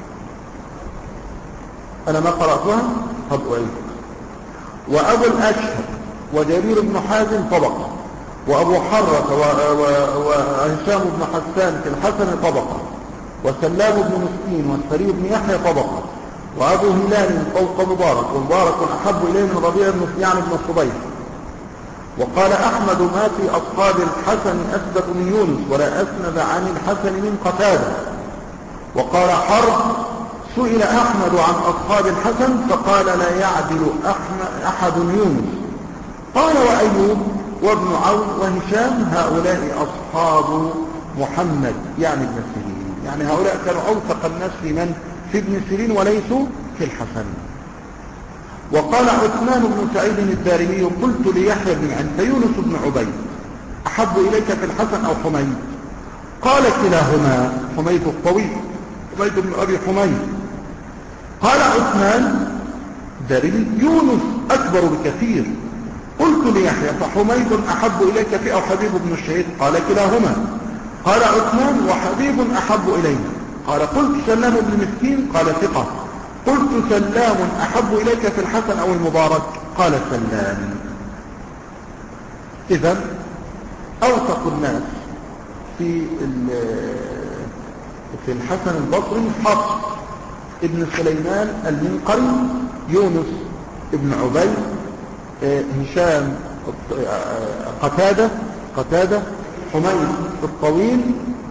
أنا ما قرأتها قد أعيد. وأبو الأشهر وجرير بن حازم طبقة، وأبو حرة وهشام بن حسان في الحسن طبقة، وسلام بن مسكين والسري بن يحيى طبقة، وأبو هلال فوق مبارك، ومبارك أحب إليه من ربيع بن يعني بن الصبيح. وقال أحمد ما في أصحاب الحسن أثبت من يونس ولا أسند عن الحسن من قتادة. وقال حرب سئل أحمد عن أصحاب الحسن فقال لا يعدل أحد يونس. قال وأيوب وابن عون وهشام هؤلاء أصحاب محمد يعني ابن سيرين، يعني هؤلاء كانوا أوثق الناس لمن في ابن سيرين وليسوا في الحسن. وقال عثمان بن سعيد الدارمي قلت ليحيى بن أنت يونس بن عبيد أحب إليك في الحسن أو حميد؟ قال كلاهما، حميد الطويل حميد بن أبي حميد. قال عثمان الدارمي يونس أكبر بكثير. قلت ليحيى فحميد أحب إليك في أو حبيب بن الشهيد؟ قال كلاهما. قال عثمان وحبيب أحب إلي. قال قلت سلام بن مسكين؟ قال ثقة. قلت سلام أحب إليك في الحسن أو المبارك؟ قال سلام. إذن أوثق الناس في في الحسن البصري حفص ابن سليمان المنقري، يونس ابن عبيد، هشام قتادة قتادة حميد الطويل،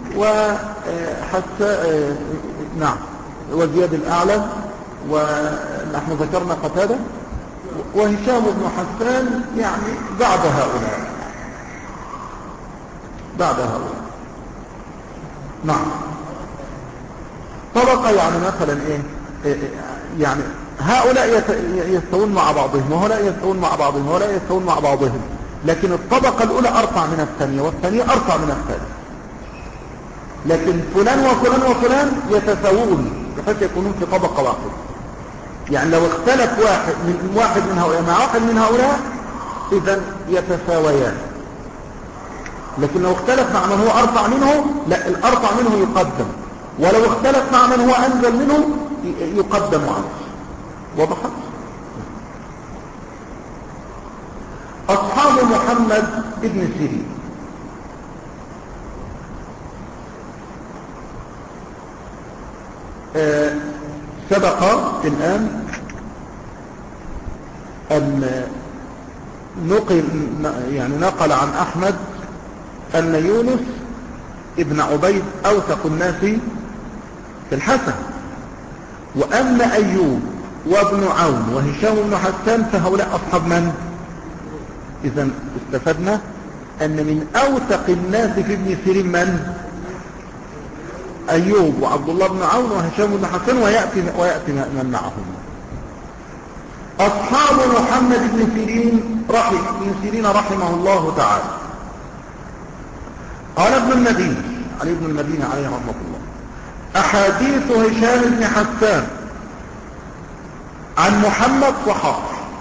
وحتى نعم وزياد الأعلى، ونحن ذكرنا قتادة، وهشام بن حسان يعني بعد هؤلاء بعد هؤلاء نعم طبقة، يعني مثلا ايه, إيه يعني هؤلاء يستوون مع بعضهم وهؤلاء يستوون مع بعضهم وهؤلاء يستوون مع بعضهم، لكن الطبقة الأولى أرفع من الثانية والثانية أرفع من الثالثة، لكن فلان وفلان وفلان يتساوون بحيث يكونون في طبقة واحدة. يعني لو اختلف واحد من واحد من هؤلاء مع واحد من هؤلاء إذن يتساويان، لكن لو اختلف مع من هو أرفع منه لا، الأرفع منه يقدم، ولو اختلف مع من هو أنزل منه يقدم عنه. وضحت؟ أصحاب محمد ابن سيرين آه سبق الآن أن نقل يعني نقل عن أحمد أن يونس ابن عبيد أوثق الناس في الحسن، وأن أيوب وابن عون وهشام بن حسان فهؤلاء أصحاب من؟ إذن استفدنا أن من أوثق الناس في ابن سيرين من؟ أيوب وعبد الله بن عون وهشام بن حسان، ويأتي, ويأتي من معهم. أصحاب محمد بن سيرين رحم ابن سيرين رحمه الله تعالى. قال ابن المديني علي بن المديني عليه رحمه الله: أحاديث هشام بن حسان عن محمد صحاح،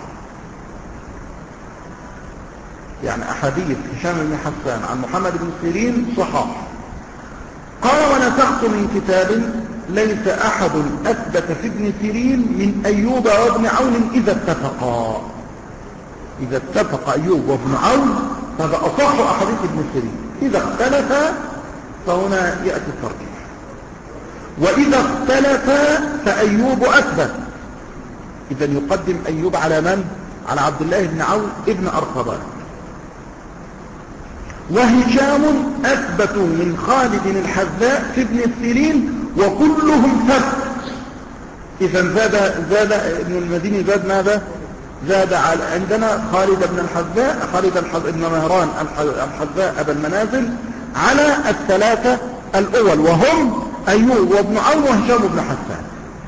يعني أحاديث هشام بن حسان عن محمد بن سيرين صحاح. قال: ونسخت من كتاب ليس أحد أثبت في ابن سيرين من أيوب وابن عون إذا اتفقا. إذا اتفق أيوب وابن عون فهذا أصح أحاديث ابن سيرين. إذا اختلفا فهنا يأتي الترجيح، وإذا اختلفا فأيوب أثبت. إذا يقدم أيوب على من؟ على عبد الله بن عون ابن أرطبان. وهشام أثبت من خالد الحذاء في ابن سيرين وكلهم ثبت. إذا زاد زاد ابن المديني زاد ماذا؟ زاد على عندنا خالد بن الحذاء، خالد بن مهران الحذاء أبا المنازل، على الثلاثة الأول وهم أيوب وابن عون وهشام بن حسان.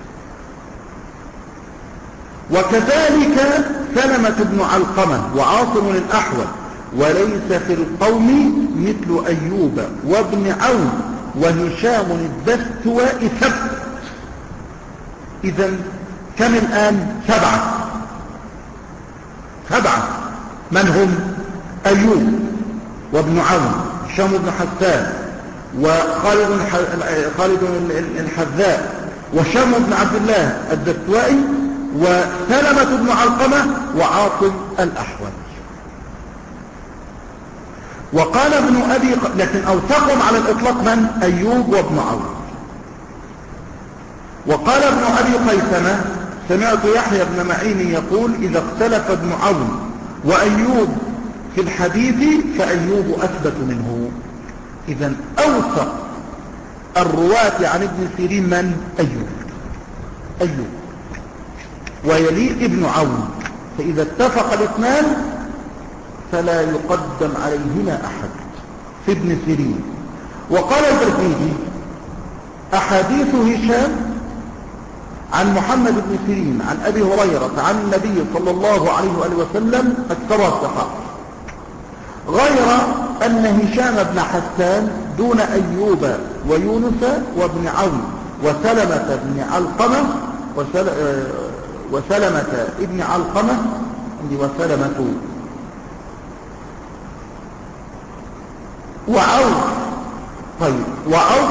وكذلك سلمة بن علقمة وعاصم الأحول، وليس في القوم مثل أيوب وابن عون وهشام الدستوائي ثبت. إذن كم الآن؟ سبعة. سبعة من هم؟ أيوب وابن عون، هشام بن حسان، وخالد خالد الحذاء، وهشام بن عبد الله الدستوائي، وسلمة بن علقمة، وعاصم الأحول. وقال ابن أبي ق... لكن أوثقهم على الإطلاق من؟ أيوب وابن عون. وقال ابن أبي قيسمة: سمعت يحيى بن معين يقول: إذا اختلف ابن عون وأيوب في الحديث فأيوب أثبت منه. إذن أوثق الرواة عن ابن سيرين من؟ أيوب. أيوب ويليه ابن عون. فإذا اتفق الاثنان فلا يقدم عليهما أحد في ابن سيرين. وقال البرقيقي: أحاديث هشام عن محمد بن سيرين عن أبي هريرة عن النبي صلى الله عليه وآله وسلم أكثر الصحابة، غير أن هشام بن حسان دون أيوب ويونس وابن عون وسلمة بن علقمة وسل... وسلمة ابن علقمة وسلمة وعوف. طيب وعوف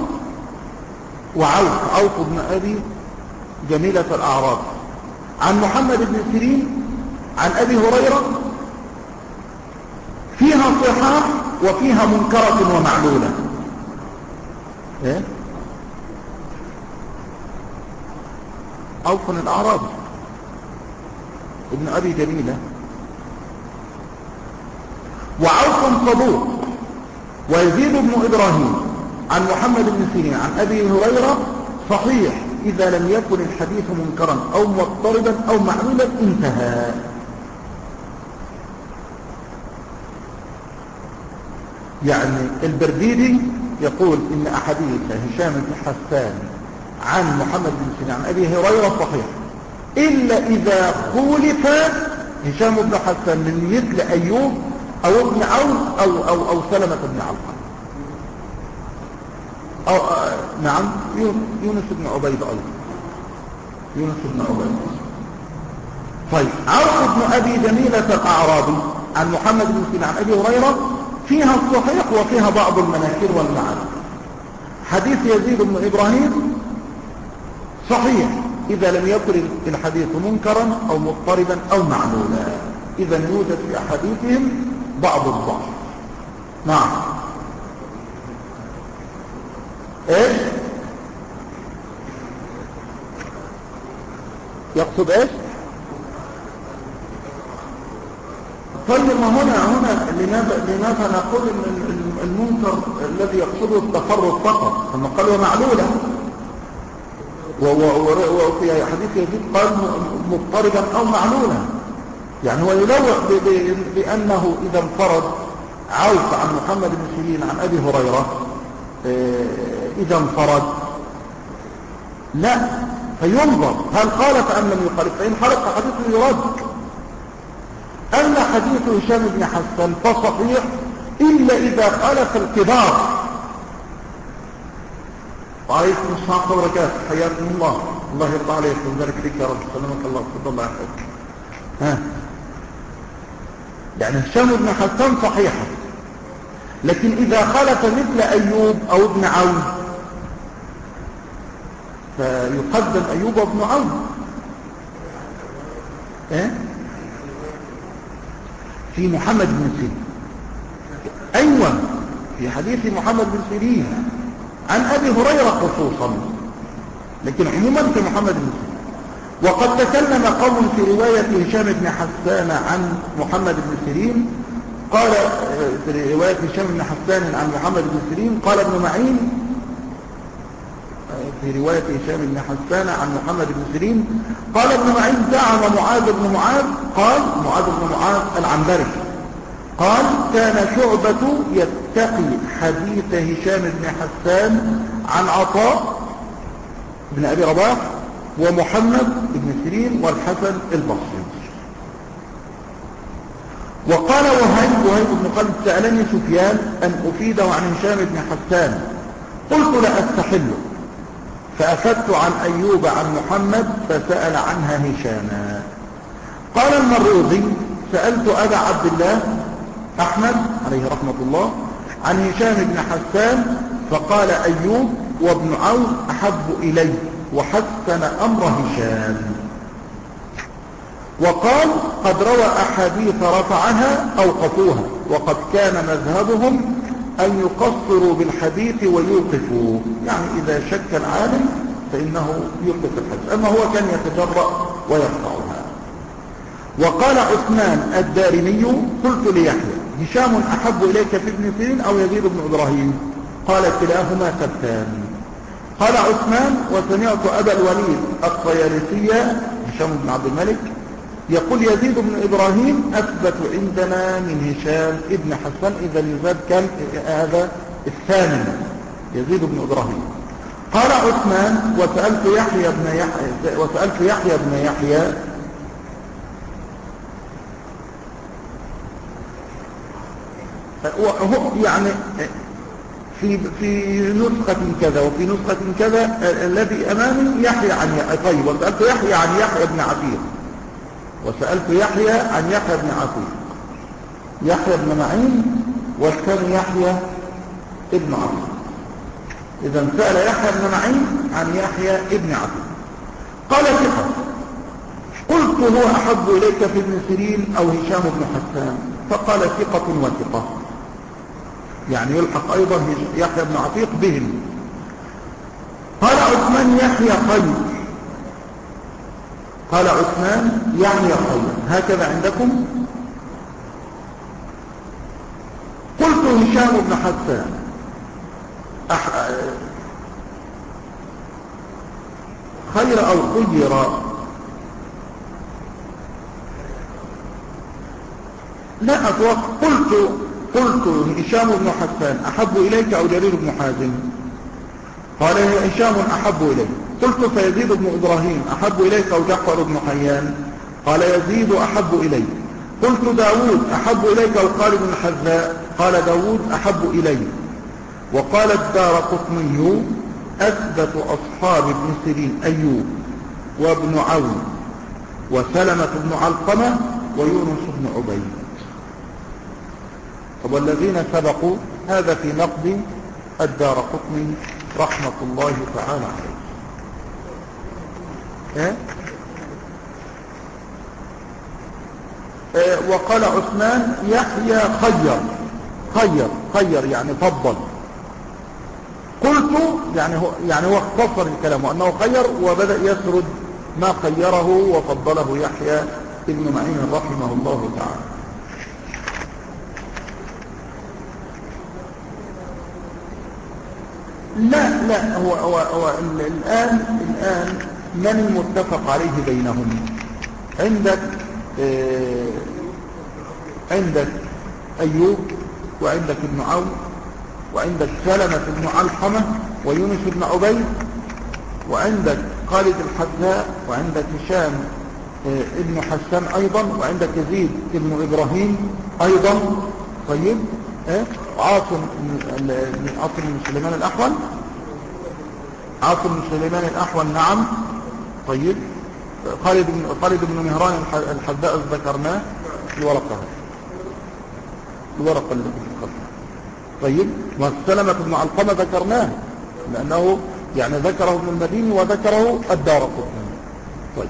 وعوف عوف بن أبي جميلة الأعراب عن محمد بن سيرين عن أبي هريرة فيها صحاح وفيها منكرة ومعلولة. إيه؟ عوف الأعرابي ابن أبي جميلة. وعوف صدوق. ويزيد بن إبراهيم عن محمد بن سيرين عن أبي هريرة صحيح إذا لم يكن الحديث منكرا أو مضطربا أو معلولا. انتهى. يعني البرديدي يقول إن أحاديث هشام بن حسان عن محمد بن سيرين عن أبي هريرة صحيح إلا إذا خولف هشام بن حسان من مثل أيوب أو ابن عون أو, أو, أو سلمة بن علقمة أو آه نعم يونس بن عبيد أيضا يونس بن عبيد. طيب عوف بن أبي جميلة الأعرابي عن محمد بن سيرين عن أبي هريرة فيها الصحيح وفيها بعض المناكير والمعاني. حديث يزيد بن إبراهيم صحيح إذا لم يكن الحديث منكرا أو مضطربا أو معلولا. إذا يوجد في أحاديثهم بعض الضعف. نعم. ايش يقصد ايش؟ طيب ما هنا هنا لماذا لماذا نقول ان المنكر الذي يقصده التفرد فقط؟ ثم قال ومعلولا، وفي حديث يزيد قال مضطربا او معلولا، يعني هو ينوع بانه اذا انفرد عوف عن محمد بن سيرين عن ابي هريره اذا انفرد لا فينظر هل خالف ام لم يخالف، فان خالف فحديثه يرد. أما حديث هشام بن حسان فصحيح إلا إذا خالف الكبار. وعليكم السلام وبركاته، حياكم الله، الله يرضى عليك ويبارك فيك يا رب، سلامك الله، تفضل الله يحفظك. ها يعني هشام بن حسان صحيحة، لكن إذا خالف مثل أيوب أو ابن عون فيقدم أيوب وابن عون. ايه في محمد بن سيرين، أيوة في حديث محمد بن سيرين عن أبي هريرة خصوصا، لكن عموما في محمد بن سيرين. وقد تكلم قوم في رواية هشام بن حسان عن محمد بن سيرين، قال في رواية هشام بن حسان عن محمد بن سيرين قال ابن معين في رواية هشام بن حسان عن محمد بن سيرين قال ابن معين زعم معاذ بن معاذ قال معاذ بن معاذ العنبري قال كان شعبة يتقي حديث هشام بن حسان عن عطاء بن أبي رباح ومحمد بن سيرين والحسن البصري. وقال وهيب وهيب بن خالد سألني سفيان أن أفيده عن هشام بن حسان، قلت لا أستحله، فأخذت عن أيوب عن محمد فسأل عنها هشاما. قال المروزي سألت أبا عبد الله أحمد عليه رحمة الله عن هشام بن حسان فقال أيوب وابن عون أحب إلي وحسن أمر هشام. وقال قد روى أحاديث رفعها أوقفوها، وقد كان مذهبهم أن يقصروا بالحديث ويوقفوا، يعني إذا شك العالم فإنه يوقف الحديث، أما هو كان يتجرأ ويرفعها. وقال عثمان الدارمي قلت ليحيى هشام أحب إليك في ابن سيرين أو يزيد بن إبراهيم؟ قال كلاهما ثبتان. قال عثمان وسمعت أبا الوليد الطيالسي هشام بن عبد الملك يقول يزيد بن إبراهيم أثبت عندنا من هشام ابن حسان، إذا يزاد كان هذا الثاني يزيد بن إبراهيم. قال عثمان وسألت يحيى بن يحيى وسألت يحيى بن يحيى يعني في في نسخة كذا وفي نسخة كذا الذي أمامي يحيى عن يحيى. طيب وسألت يحيى عن يحيى بن عتيق وسألت يحيى عن يحيى بن عتيق، يحيى بن معين والثاني يحيى ابن عتيق. إذا سأل يحيى بن معين عن يحيى ابن عتيق قال ثقة. قلت هو أحب إليك في ابن سيرين أو هشام بن حسان؟ فقال ثقة وثقة، يعني يلحق أيضا يحيى بن عتيق بهم. قال عثمان يحيى خير، قال عثمان يحيى خير هكذا عندكم؟ قلت هشام بن حسان أح... خير أو خير؟ لا أتوقع. قلت قلت هشام بن حسان أحب إليك أو جرير بن حازم؟ قال هشام أحب إليك. قلت فيزيد بن إبراهيم أحب إليك أو جعفر بن حيان؟ قال يزيد أحب إليك. قلت داود أحب إليك أو خالد بن حذاء؟ قال داود أحب إليك. وقال الدارقطني أثبت أصحاب ابن سيرين أيوب وابن عون وسلمة بن علقمة ويونس بن عبيد. والذين سبقوا هذا في نقد الدارقطني رحمة الله تعالى عليه. إيه؟ إيه وقال عثمان يحيى خير خير خير يعني فضل. قلت يعني هو يعني هو اختصر الكلام وأنه خير وبدأ يسرد ما خيره وفضله يحيى ابن معين رحمه الله تعالى. لا لا هو, هو, هو الآن الآن من المتفق عليه بينهم؟ عندك آه عندك أيوب وعندك ابن عون وعندك سلمة بن علقمة ويونس بن عبيد وعندك خالد الحذاء وعندك هشام آه ابن حسان أيضا وعندك يزيد ابن إبراهيم أيضا. طيب آه عاصم عاصم بن سليمان الأحول عاصم بن سليمان الأحول نعم. طيب خالد بن خالد بن مهران الحذاء ذكرناه الورقة الورقة التي في الخط. طيب وسلمة بن علقمة ذكرناه لأنه يعني ذكره ابن المديني وذكره الدارقطني. طيب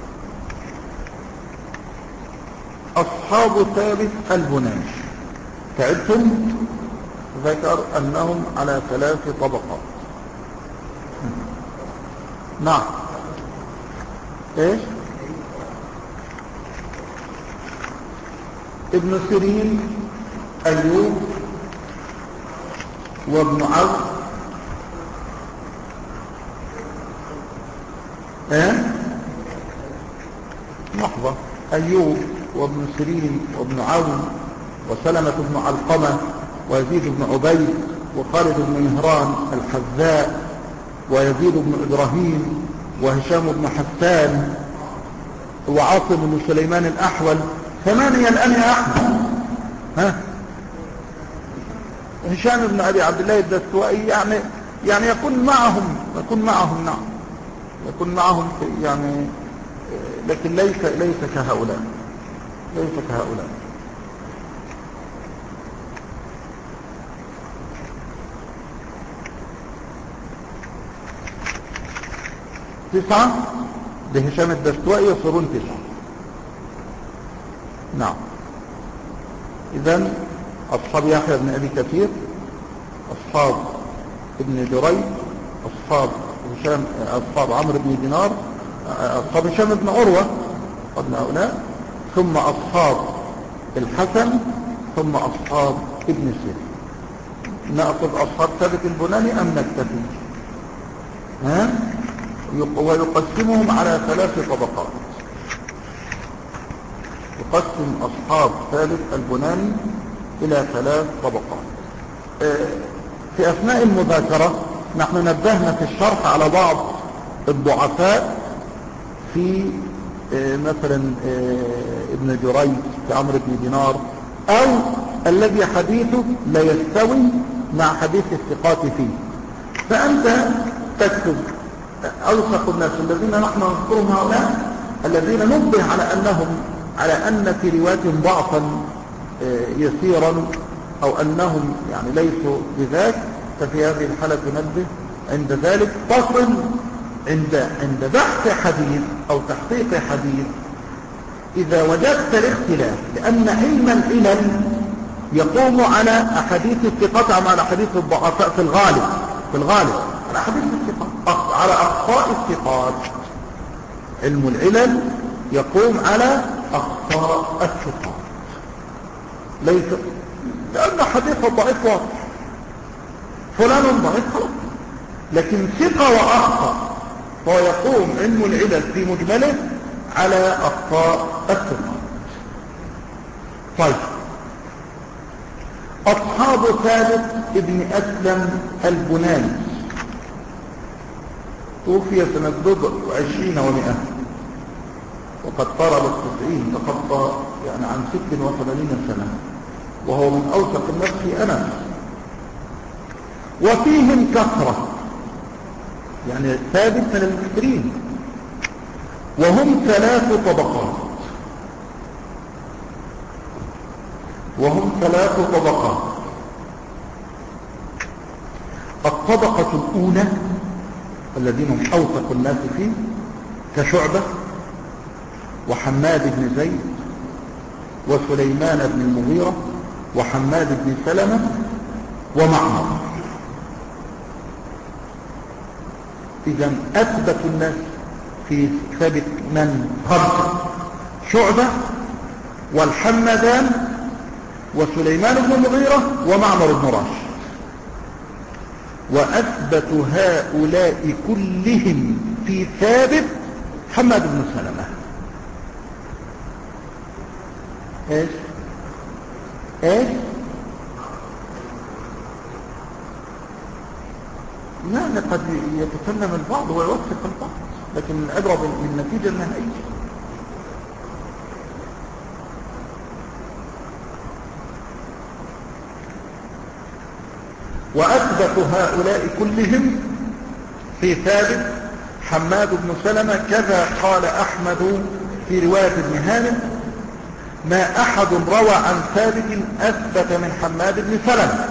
أصحاب ثابت البناني تعبتم ذكر أنهم على ثلاث طبقات. نعم ايش ابن سيرين أيوب وابن عوف ايه لحظة أيوب وابن سيرين وابن عون وسلمة بن علقمة ويزيد بن عبيد وخالد بن مهران الحذاء ويزيد بن إبراهيم وهشام بن حسان وعاصم بن سليمان الأحول. ثمانية الآن يا أحمد. ها هشام بن أبي عبد الله الدستوائي يعني يعني يكون معهم يكون معهم نعم يكون معهم في يعني لكن ليس ليس كهؤلاء ليس كهؤلاء. تسعة بهشام الدستوائي يصيرون تسعة. نعم إذن أصحاب يحيى بن أبي كثير أصحاب ابن جريج أصحاب هشام أصحاب عمرو بن دينار أصحاب هشام بن عروة قبل هؤلاء ثم أصحاب الحسن ثم أصحاب ابن سيرين. نأخذ أصحاب ثابت البناني أم نكتفي؟ ها ويقسمهم على ثلاث طبقات. يقسم أصحاب ثابت البناني إلى ثلاث طبقات. في أثناء المذاكرة نحن نبهنا في الشرح على بعض الضعفاء في مثلا ابن جريج في عمرو بن دينار أو الذي حديثه لا يستوي مع حديث الثقات فيه. فأنت تكتب أوثق الناس الذين نحن نذكرهم هؤلاء الذين نبه على أنهم على أن في رواياتهم ضعفا يسيرا أو أنهم يعني ليسوا بذاك. ففي هذه الحالة تنبه عند ذلك تصل عند عند بحث حديث أو تحقيق حديث إذا وجدت الاختلاف لأن علم العلل يقوم على أحاديث الثقات أم على أحاديث الضعفاء في الغالب في الغالب على أحاديث الثقات على أخطاء الثقات. علم العلل يقوم على أخطاء الثقات ليس لأن حديث الضعيف واضح فلان ضعيف خلاص لكن ثقة وأخطأ فهو يقوم علم العلل في مجمله على أخطاء الثقات. طيب أصحاب ثابت ابن أسلم البناني توفي سنة بضع وعشرين ومئة وقد قرب التسعين تخطى يعني عن ست وثمانين سنة وهو من أوثق الناس في أنس وفيهم كثرة يعني ثابت من المكثرين وهم ثلاث طبقات وهم ثلاث طبقات. الطبقة الأولى الذين هم أوثق الناس فيه كشعبة وحماد بن زيد وسليمان بن المغيرة وحماد بن سلمة ومعمر. إذا أثبت الناس في ثابت من خمسة شعبة والحمدان وسليمان بن المغيرة ومعمر بن راشد وأثبت هؤلاء كلهم في ثابت حماد بن سلمة. ايش ايش يعني قد يتكلم البعض ويوثق البعض، لكن العبرة بالنتيجة النهائية. وأثبت هؤلاء كلهم في ثابت حماد بن سلمة. كذا قال أحمد في رواية ابن هانئ: ما أحد روى عن ثابت أثبت من حماد بن سلمة.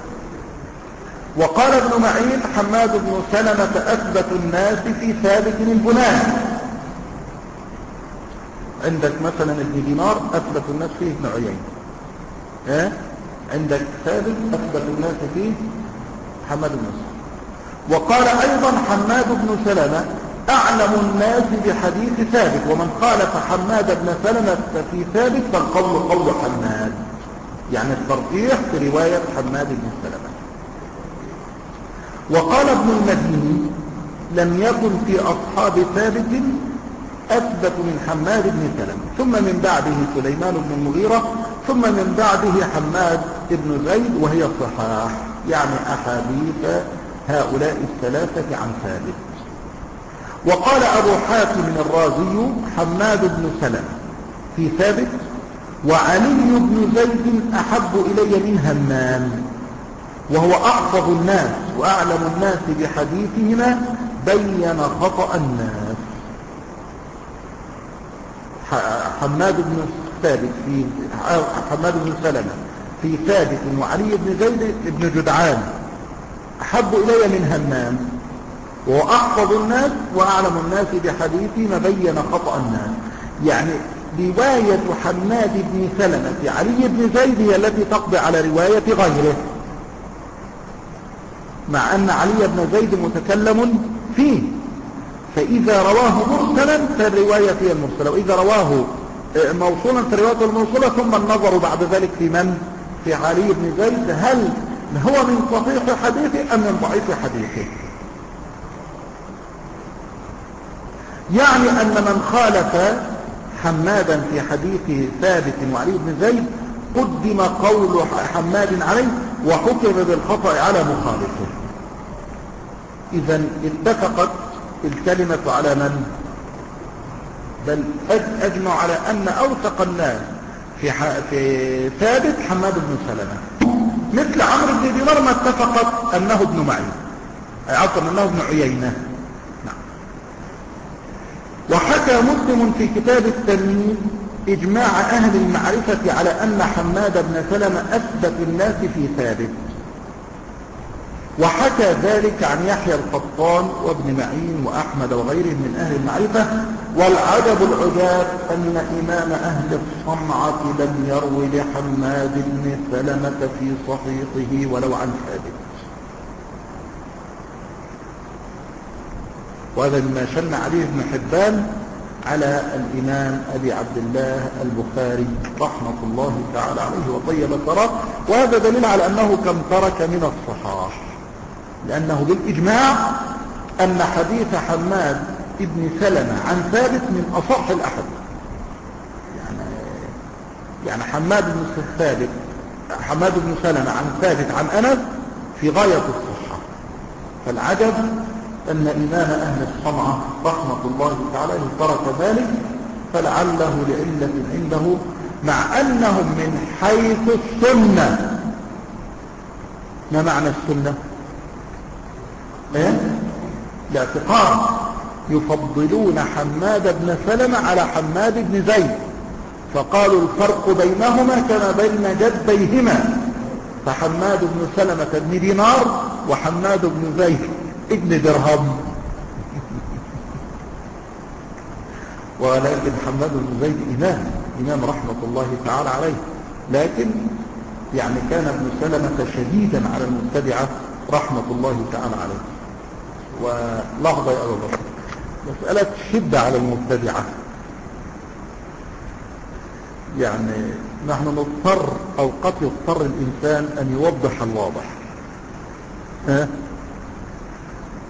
وقال ابن معين: حماد بن سلمة أثبت الناس في ثابت البناني. عندك مثلا ابن دينار أثبت الناس فيه ابن عيينة، ها؟ عندك ثابت أثبت الناس فيه حماد بن سلمة. وقال أيضا حماد بن سلمة أعلم الناس بحديث ثابت، ومن خالف حماد بن سلمة في ثابت فالقول قول حماد، يعني الترجيح في رواية حماد بن سلمة. وقال ابن المديني: لم يكن في أصحاب ثابت أثبت من حماد بن سلمة، ثم من بعده سليمان بن المغيرة، ثم من بعده حماد بن زيد، وهي صحاح، يعني أحاديث هؤلاء الثلاثة عن ثابت. وقال أبو حاتم الرازي: حماد بن سلمة في ثابت، وعلي بن زيد أحب إلي من همام، وهو أحفظ الناس وأعلم الناس بحديثهما، بين خطأ الناس. حماد بن ثابت في حماد بن سلمة في ثابت، وعلي بن زيد بن جدعان أحب إلي من همام، وهو أحفظ الناس وأعلم الناس بحديثهما، بين خطأ الناس. يعني رواية حماد بن سلمة علي بن زيد هي التي تقضي على رواية غيره، مع أن علي بن زيد متكلم فيه، فإذا رواه مرسلا فالرواية هي المرسلة، وإذا رواه موصولا فالرواية الموصولة. ثم النظر بعد ذلك في من؟ في علي بن زيد، هل هو من صحيح حديثه أم من ضعيف حديثه؟ يعني أن من خالف حمادا في حديث ثابت وعلي بن زيد قدم قول حماد عليه وحكم بالخطأ على مخالفه. إذا اتفقت الكلمة على من؟ بل أجمع على أن أوثق الناس في, في ثابت حماد بن سلمة، مثل عمرو بن دينار ما اتفقت أنه ابن معين، عفوا أنه ابن عيينة. نعم. وحكى مسلم في كتاب التمييز إجماع أهل المعرفة على أن حماد بن سلمة أثبت الناس في ثابت، وحكى ذلك عن يحيى القطان وابن معين وأحمد وغيرهم من أهل المعرفة. والعجب العجاب أن إمام أهل الصنعة لم يروي لحماد بن سلمة في صحيحه ولو عن ثابت. وهذا مما شن عليه ابن حبان على الإمام أبي عبد الله البخاري رحمة الله تعالى عليه وطيب ثراه. وهذا دليل على أنه كم ترك من الصحاح، لأنه بالإجماع أن حديث حماد ابن سلمة عن ثابت من أصح الأحاديث. يعني يعني حماد بن ثابت حماد بن سلمة عن ثابت عن أنس في غاية الصحة. فالعجب أن إمام أهل الصنعة رحمة الله تعالى ترك ذلك، فلعله لعلة عنده، مع أنهم من حيث السنة. ما معنى السنة؟ إيه؟ الاعتقاد. يفضلون حماد بن سلمة على حماد بن زيد، فقالوا الفرق بينهما كما بين جديهما، فحماد بن سلمة بن دينار وحماد بن زيد ابن درهم. ولكن حماد بن زيد إمام إمام رحمة الله تعالى عليه، لكن يعني كان ابن سلمة شديدا على المبتدعة رحمة الله تعالى عليه. ولحظة يا أبو بكر، مسألة شدة على المبتدعة، يعني نحن نضطر أو قد يضطر الإنسان أن يوضح الواضح. ها؟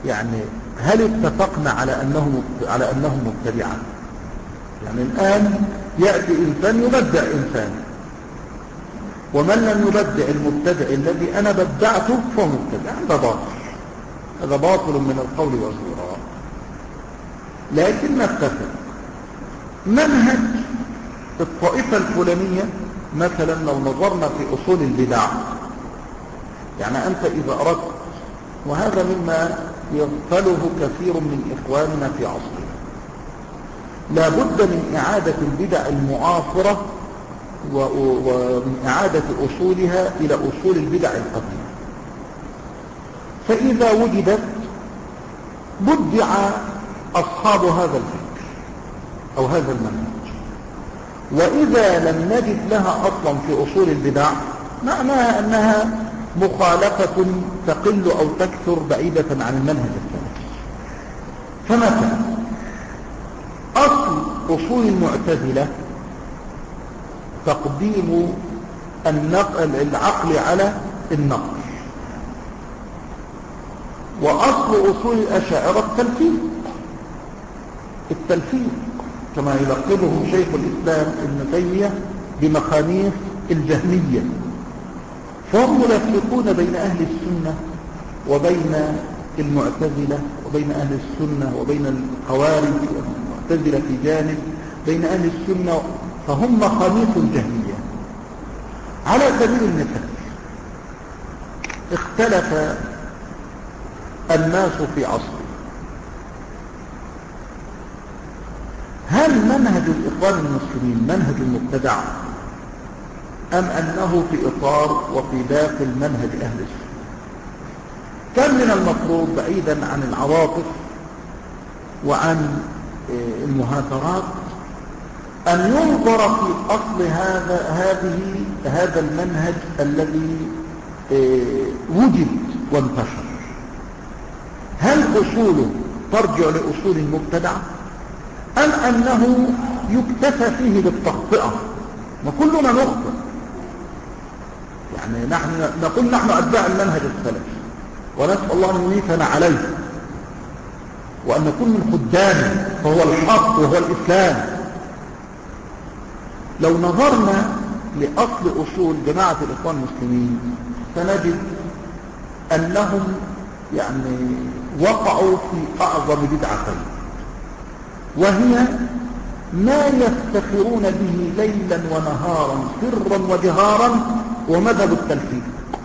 يعني هل اتفقنا على أنه على أنه مبتدعا؟ يعني الآن يأتي إنسان يبدع إنسان، ومن لم يبدع المبتدع الذي أنا بدعته فهو مبتدع. هذا باطل، هذا باطل من القول والزور. لكن نتفق منهج الطائفة الفلانية. مثلا لو نظرنا في أصول البدع، يعني أنت إذا أردت، وهذا مما يغفله كثير من إخواننا في عصرنا، لا بد من إعادة البدع المعاصرة ومن إعادة أصولها إلى أصول البدع القديمة. فإذا وجدت بدع أصحاب هذا الفكر أو هذا المنهج، وإذا لم نجد لها أصلا في أصول البدع، معناها أنها مخالفة تقل أو تكثر بعيدة عن المنهج السلفي. فمثلا أصل أصول المعتزلة تقديم النقل العقل على النقل، وأصل أصول الأشاعرة التلفيق التلفيق كما يلقبهم شيخ الإسلام ابن تيمية بمخانيث الجهمية. فهم يلفقون بين أهل السنة وبين المعتزلة، وبين أهل السنة وبين الخوارج والمعتزلة في جانب، بين أهل السنة، فهم مخانيث الجهمية. على سبيل المثال، اختلف الناس في عصر، هل منهج الإخوان المسلمين منهج مبتدع أم أنه في إطار وفي داخل منهج أهل السنة؟ كان من المفروض بعيدا عن العواطف وعن المهاترات أن ينظر في أصل هذا هذه هذا المنهج الذي وجد وانتشر. هل أصوله ترجع لأصول مبتدعة أم أنه يكتفى فيه بالتخطئة؟ وكلنا نخطئ، يعني نحن نقول نحن أتباع المنهج السلفي ونسأل الله أن يميتنا عليه وأن نكون من خدامه، فهو الحق وهو الإسلام. لو نظرنا لأصل أصول جماعة الإخوان المسلمين سنجد أنهم يعني وقعوا في أعظم بدعتين، وهي ما يفتخرون به ليلا ونهارا سرا وجهارا، ومذهب التلفيق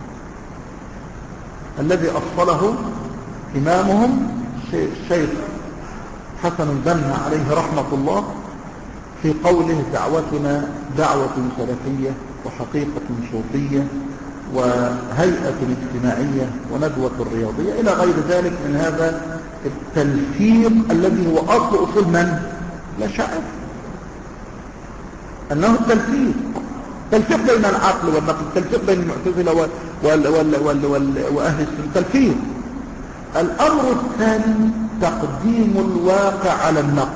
الذي أصله إمامهم الشيخ حسن البنا عليه رحمة الله في قوله: دعوتنا دعوة سلفية وحقيقة صوفية وهيئة اجتماعية وندوة رياضية، إلى غير ذلك من هذا التلفيق الذي هو أصل أصول من؟ لا شعر أنه التلفيق تلفيق بين العقل والنقل، تلفيق بين المعتزلة وال وال وال وال وال وأهل السنة، تلفيق. الأمر الثاني تقديم الواقع على النقل،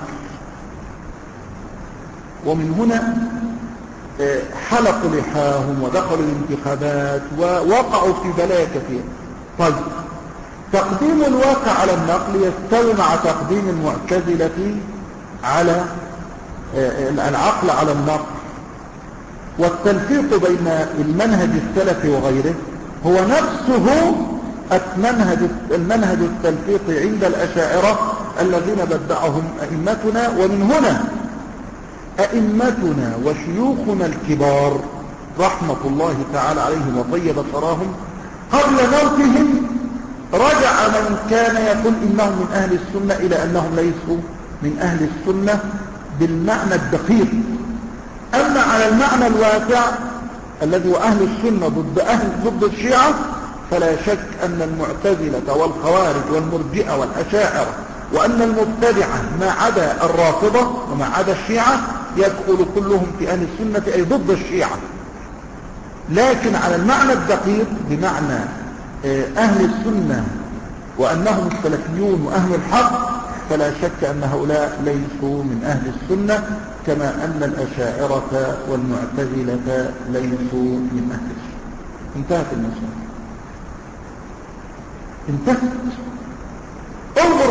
ومن هنا حلقوا لحاهم ودخلوا الانتخابات ووقعوا في بلايا كثيرة. طيب، تقديم الواقع على النقل يستوي مع تقديم المعتزلة على العقل على النقل، والتلفيق بين المنهج السلفي وغيره هو نفسه المنهج المنهج التلفيقي عند الأشاعرة الذين بدعهم أئمتنا. ومن هنا أئمتنا وشيوخنا الكبار رحمة الله تعالى عليهم وطيب ثراهم قبل موتهم رجع من كان يقول إنهم من أهل السنة إلى أنهم ليسوا من أهل السنة بالمعنى الدقيق. أما على المعنى الواسع الذي هو أهل السنة ضد أهل ضد الشيعة، فلا شك أن المعتزلة والخوارج والمرجئة والأشاعرة وأن المبتدعة ما عدا الرافضة وما عدا الشيعة يدخل كلهم في أهل السنة أي ضد الشيعة. لكن على المعنى الدقيق بمعنى أهل السنة وأنهم السلفيون وأهل الحق، فلا شك أن هؤلاء ليسوا من أهل السنة، كما أن الأشاعرة والمعتزلة ليسوا من أهل السنة. انتهت المسألة، انتهت.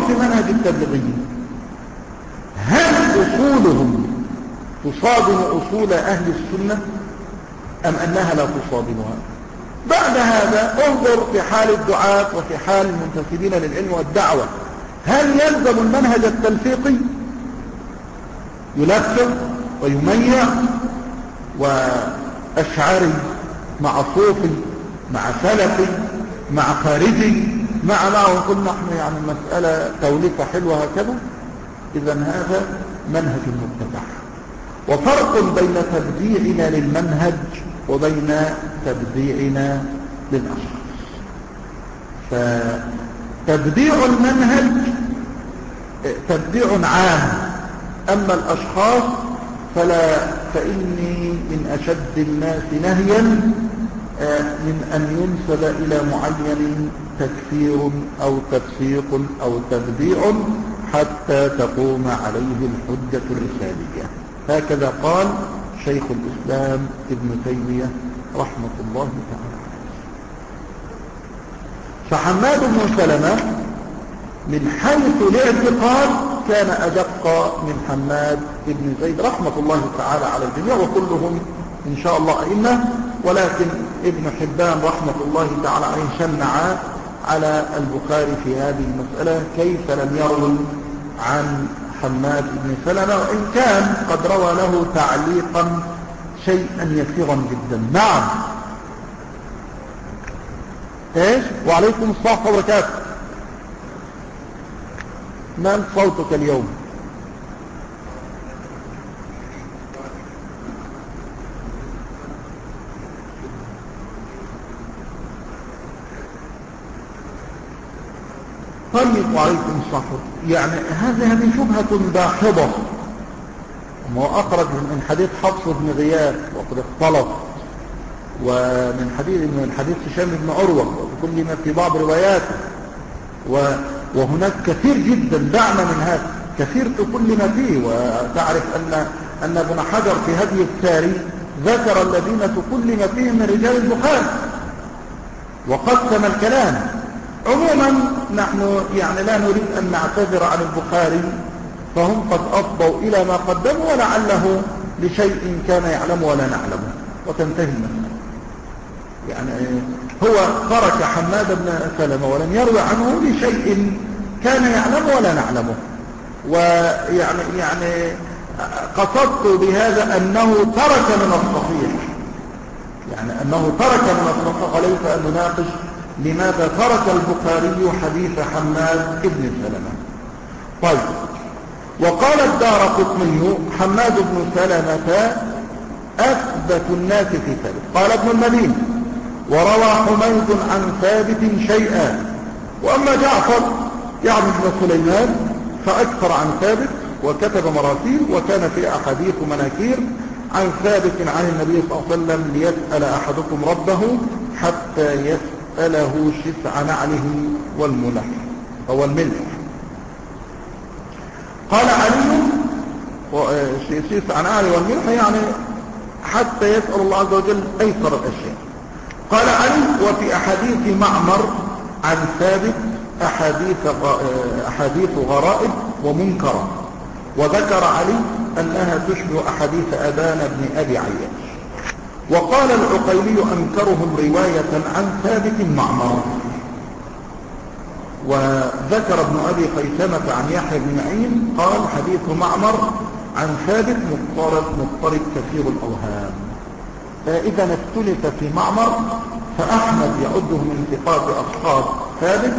في منهج التبليغيين هل أصولهم تصادم أصول أهل السنة أم أنها لا تصادمها؟ بعد هذا انظر في حال الدعاة وفي حال المنتسبين للعلم والدعوة، هل يلزم المنهج التلفيقي يلفق ويميع وأشعري مع صوفي مع سلفي مع خارجي مع معه كل نحن يعني المسألة توليفة حلوة هكذا؟ إذا هذا منهج مبتدع. وفرق بين تبديعنا للمنهج وبين تبديعنا للأشخاص. فتبديع المنهج تبديع عام، أما الأشخاص فلا، فإني من أشد الناس نهيا من أن ينسب إلى معين تكفير أو تفسيق أو تبديع حتى تقوم عليه الحجة الرسالية. هكذا قال شيخ الإسلام ابن تيمية رحمة الله تعالى. فحماد بن سلمة من حيث الاعتقاد كان أدق من حماد بن زيد رحمة الله تعالى على الجميع، وكلهم إن شاء الله أئمة، ولكن ابن حبان رحمة الله تعالى عليه شنع على البخاري في هذه المسألة كيف لم يروي عن حماد بن سلمة، وإن كان قد روى له تعليقا شيئا يسيرا جدا. نعم. ايش؟ وعليكم الصلاة وبركاته. ما صوتك اليوم؟ طيب وعليكم الصلاة. يعني هذه هذه شبهة باحظة. ما أخرج من حديث حفص بن غياث وقد اختلط، ومن حديث من حديث هشام بن عروة وكل ما في بعض رواياته، وهناك كثير جدا دعنا من هذا، كثير في كل ما فيه. وتعرف أن أن ابن حجر في هدي الساري ذكر الذين في كل ما فيه من رجال البخاري وقسم الكلام. عموما نحن يعني لا نريد أن نعتذر عن البخاري، فهم قد أفضوا إلى ما قدموا، ولعله لشيء كان يعلم ولا نعلمه وتنتهي المسألة. يعني هو ترك حماد بن سلمة ولم يروي عنه لشيء كان يعلم ولا نعلمه. ويعني يعني قصدت بهذا أنه ترك من الصحيح، يعني أنه ترك من الصحيح، وليس أن نناقش لماذا ترك البخاري حديث حماد بن سلمة. طيب. وقال الدارقطني حماد بن سلمة أثبت الناس في ثابت. قال ابن المديني وروى حميد عن ثابت شيئا، وأما جعفر يعني ابن سليمان فأكثر عن ثابت وكتب مراسيل، وكان في أحاديث مناكير عن ثابت عن النبي صلى الله عليه وسلم ليسأل أحدكم ربه حتى يسأله شفع نعله والملح أو الملح. قال علي شفع نعله والملح يعني حتى يسأل الله عز وجل أيسر الأشياء. قال علي وفي أحاديث معمر عن ثابت أحاديث أحاديث غرائب ومنكرة، وذكر علي أنها تشبه أحاديث أبان بن أبي عياش. وقال العقيلي أنكرهم رواية عن ثابت معمر. وذكر ابن أبي خيثمة عن يحيى بن معين قال حديث معمر عن ثابت مضطرب مضطرب كثير الأوهام. إذا اختلف في معمر، فأحمد يعده من ثقات أصحاب ثابت،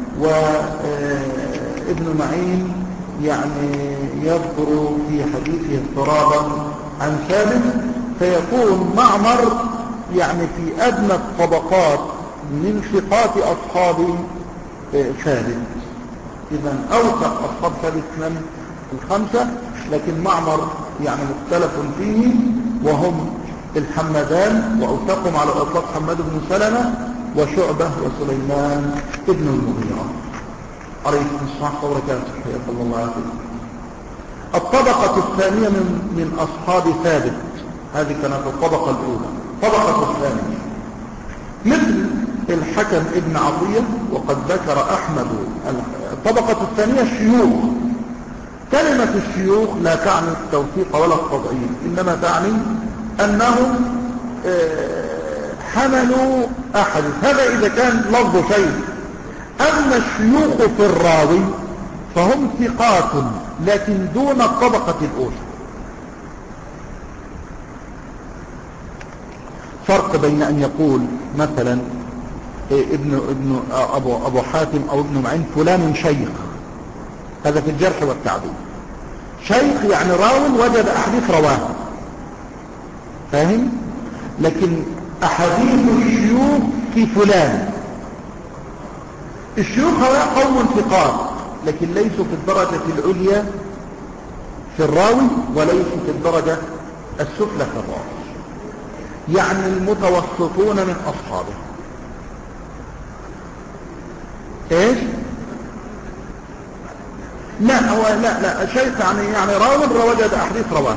وابن معين يعني يذكر في حديثه اضطرابا عن ثابت، فيكون معمر يعني في أدنى الطبقات من ثقات أصحاب ثابت. إذا أوثق أصحاب ثابت من الخمسة، لكن معمر يعني مختلف فيه، وهم الحمدان، وأوثقهم على الأطلاق حماد بن سلمة وشعبة وسليمان ابن المغيرة. عليكم الصحة وبركاته. حياكم الله عليه. الطبقة الثانية من من أصحاب ثابت، هذه كانت الطبقة الأولى. الطبقة الثانية مثل الحكم ابن عطية. وقد ذكر أحمد الطبقة الثانية الشيوخ. كلمة الشيوخ لا تعني التوثيق ولا التضعيف، إنما تعني أنهم حملوا أحد، هذا إذا كان لفظ شيء. أما الشيوخ في الراوي فهم ثقات لكن دون الطبقة الأولى. فرق بين أن يقول مثلا ابن ابن أبو أبو حاتم أو ابن معين فلان شيخ، هذا في الجرح والتعديل. شيخ يعني راو وجد أحاديث رواه، فاهم؟ لكن أحاديث الشيوخ في فلان، الشيوخ هؤلاء قوم ثقات لكن ليسوا في الدرجة العليا في الراوي وليسوا في الدرجة السفلى في الراوي، يعني المتوسطون من أصحابه. ايش؟ لا هو لا لا شيخ يعني يعني راوي وجد أحاديث رواه.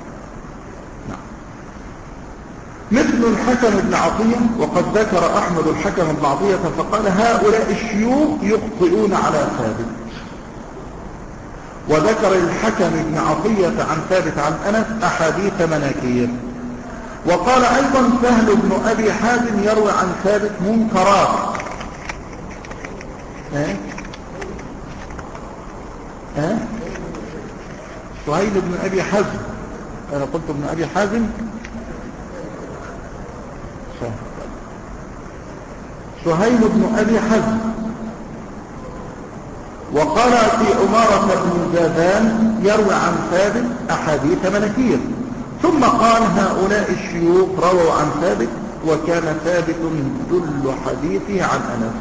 مثل الحكم بن عطية. وقد ذكر أحمد الحكم بن عطية فقال هؤلاء الشيوخ يخطئون على ثابت. وذكر الحكم بن عطية عن ثابت عن أنس أحاديث مناكير. وقال أيضا سهل بن أبي حازم يروي عن ثابت منكرات. ها ها سهيل بن أبي حازم، أنا قلت ابن أبي حازم، سهيل بن أبي حزم. وقال في عمارة بن زادان يروي عن ثابت أحاديث مناكير. ثم قال هؤلاء الشيوخ رووا عن ثابت وكان ثابت جل حديثه عن أنس،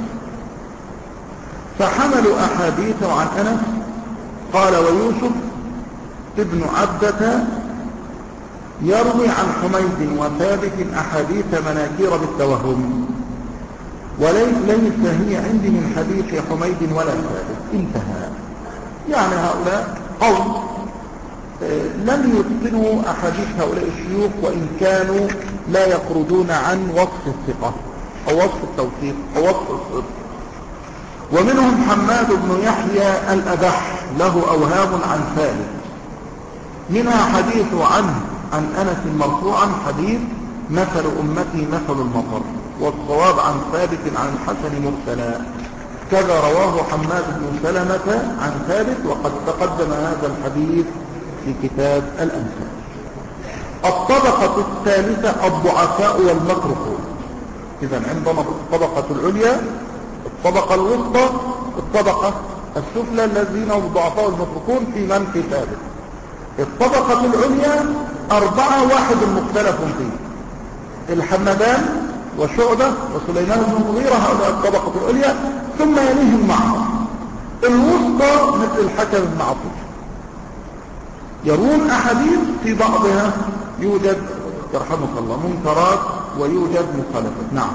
فحملوا أحاديثه عن أنس. قال ويوسف ابن عبدة يروي عن حميد وثابت أحاديث مناكير بالتوهم، وليس هي عندي من حديث حميد ولا ثابت. انتهى. يعني هؤلاء قوم لم يتقنوا أحاديث هؤلاء الشيوخ وإن كانوا لا يخرجون عن وصف الثقة أو وصف التوثيق أو وصف الصدق. ومنهم حماد بن يحيى الأبح له أوهام عن ثابت، منها حديث عنه عن أنس مرفوعا حديث مثل أمتي مثل المطر، والصواب عن ثابت عن الحسن مرسلا. كذا رواه حماد بن سلمة عن ثابت، وقد تقدم هذا الحديث في كتاب الأمثال. الطبقة الثالثة الضعفاء والمتروكون. إذا عندنا الطبقة العليا، الطبقة الوسطى، الطبقة السفلى الذين هم الضعفاء والمتروكون في من في ثابت. الطبقة العليا أربعة واحد مختلف فيه، الحمدان وشعبة وسليمان بن المغيرة، هؤلاء الطبقة العليا. ثم يليهم معهم الوسطى مثل الحكم بن عطية، يرون أحاديث في بعضها يوجد يرحمك الله منكرات ويوجد مخالفات. نعم.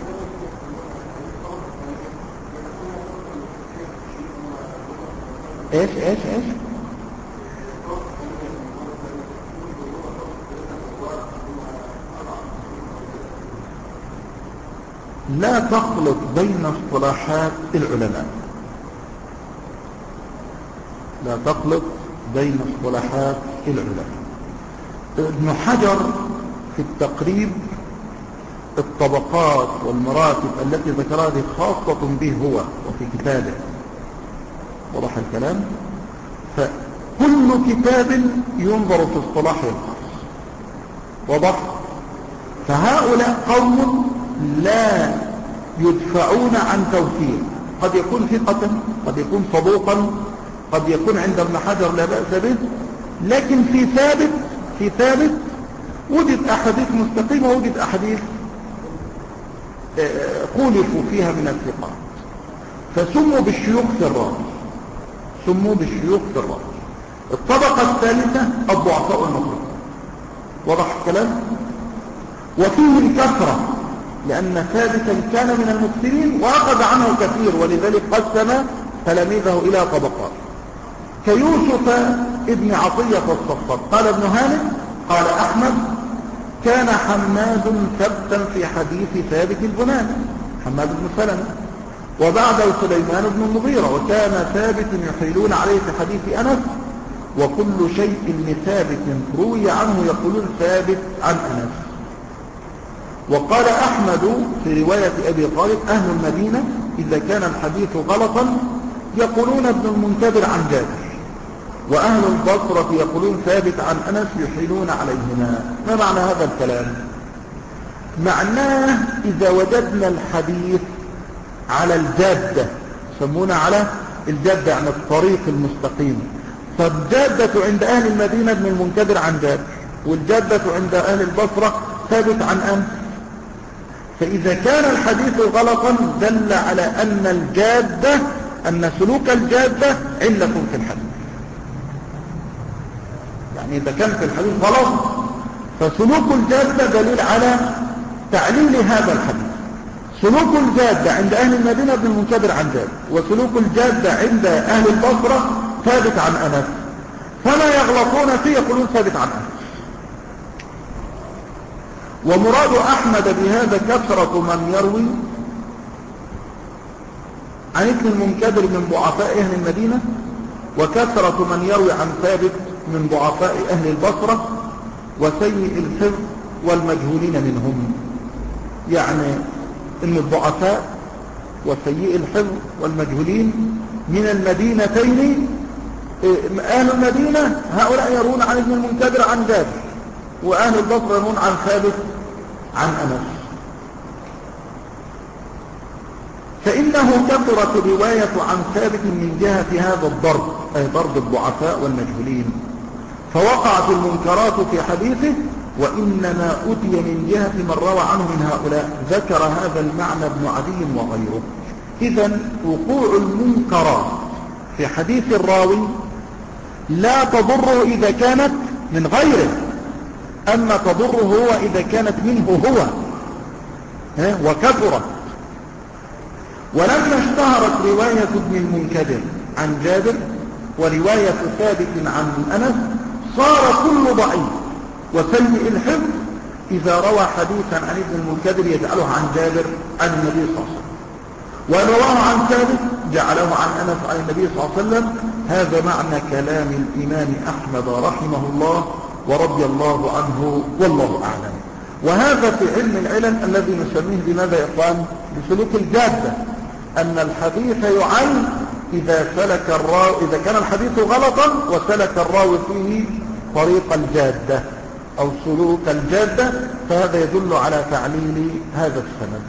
ايش ايش ايش لا تخلط بين اصطلاحات العلماء، لا تخلط بين اصطلاحات العلماء. ابن حجر في التقريب الطبقات والمراتب التي ذكرها هذه خاصة به هو وفي كتابه، وضح الكلام. فكل كتاب ينظر في اصطلاحه الخاص، وضح. فهؤلاء قوم لا يدفعون عن توثيق، قد يكون ثقة، قد يكون صدوقا، قد يكون عند ابن حجر لا بأس به، لكن في ثابت في ثابت وجد أحاديث مستقيمة ووجد أحاديث خولفوا فيها من الثقات، فسموا بالشيوخ في الراس، سموا بالشيوخ في الراس. الطبقة الثالثة الضعفاء المطلوب، وضح الكلام. وفيه الكثرة لأن ثابتا كان من المكثرين وأخذ عنه كثير، ولذلك قسم تلاميذه إلى طبقات. كيوسف ابن عطية الصفر. قال ابن هانئ قال أحمد كان حماد ثبتا في حديث ثابت البناني، حماد بن سلمة، وبعده سليمان بن المغيرة، وكان ثابت يحيلون عليه في حديث أنس: وكل شيء لثابت روي عنه يقولون ثابت عن أنس. وقال أحمد في رواية أبي طالب: أهل المدينة إذا كان الحديث غلطا يقولون ابن المنكدر عن جابر، وأهل البصرة يقولون ثابت عن أنس يحيلون عليهما. ما معنى هذا الكلام؟ معناه إذا وجدنا الحديث على الجادة، يسمونه على الجادة عن الطريق المستقيم، فالجادة عند أهل المدينة ابن المنكدر عن جابر، والجادة عند أهل البصرة ثابت عن أنس. فإذا كان الحديث غلطا دل على أن الجادة أن سلوك الجادة علة في الحديث. يعني إذا كان في الحديث غلط فسلوك الجادة دليل على تعليل هذا الحديث. سلوك الجادة عند أهل المدينة ابن المنكدر عن جابر، وسلوك الجادة عند أهل البصرة ثابت عن أنس، فما يغلطون فيه يقولون ثابت عن أنس. ومراد أحمد بهذا كثرة من يروي عن ابن المنكدر من ضعفاء أهل المدينة، وكثرة من يروي عن ثابت من ضعفاء أهل البصرة، وسيء الحفظ والمجهولين منهم. يعني ان الضعفاء وسيء الحفظ والمجهولين من المدينتين، أهل المدينة هؤلاء يرون عن ابن المنكدر عن جابر، وأهل البصرة يرون عن ثابت عن أنس. فإنه كثرت الرواية عن ثابت من جهة هذا الضرب، أي ضرب الضعفاء والمجهولين، فوقعت المنكرات في حديثه، وإنما أتي من جهة من روى عنه من هؤلاء. ذكر هذا المعنى ابن عدي وغيره. إذن وقوع المنكرات في حديث الراوي لا تضره إذا كانت من غيره، أما تضره هو إذا كانت منه هو وكثرت. ولما اشتهرت رواية ابن المنكدر عن جابر ورواية ثابت عن أنس صار كل ضعيف وسيء الحفظ إذا روى حديثا عن ابن المنكدر يجعله عن جابر عن النبي صلى الله عليه وسلم، وأن رواه عن ثابت جعله عن أنس عن النبي صلى الله عليه وسلم. هذا معنى كلام الإمام أحمد رحمه الله ورضي الله عنه، والله أعلم. وهذا في علم العلل الذي نسميه بماذا يا إخوان؟ بسلوك الجادة، أن الحديث يعل إذا سلك الراوي، إذا كان الحديث غلطا وسلك الراوي فيه طريق الجادة أو سلوك الجادة، فهذا يدل على تعليل هذا السند.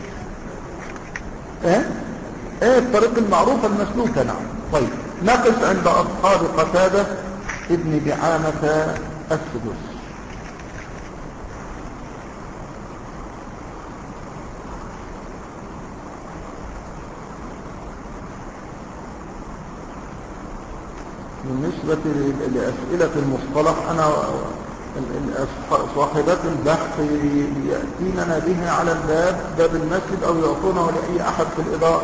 ايه ايه الطريق المعروفة المسلوكة. نعم. طيب نقف عند أصحاب قتادة ابن دعامة السدوس. بالنسبة لأسئلة المصطلح، أنا صاحبات البحث يأتيننا بها على الباب، باب المسجد، أو يعطونه لأي أحد في الإدارة.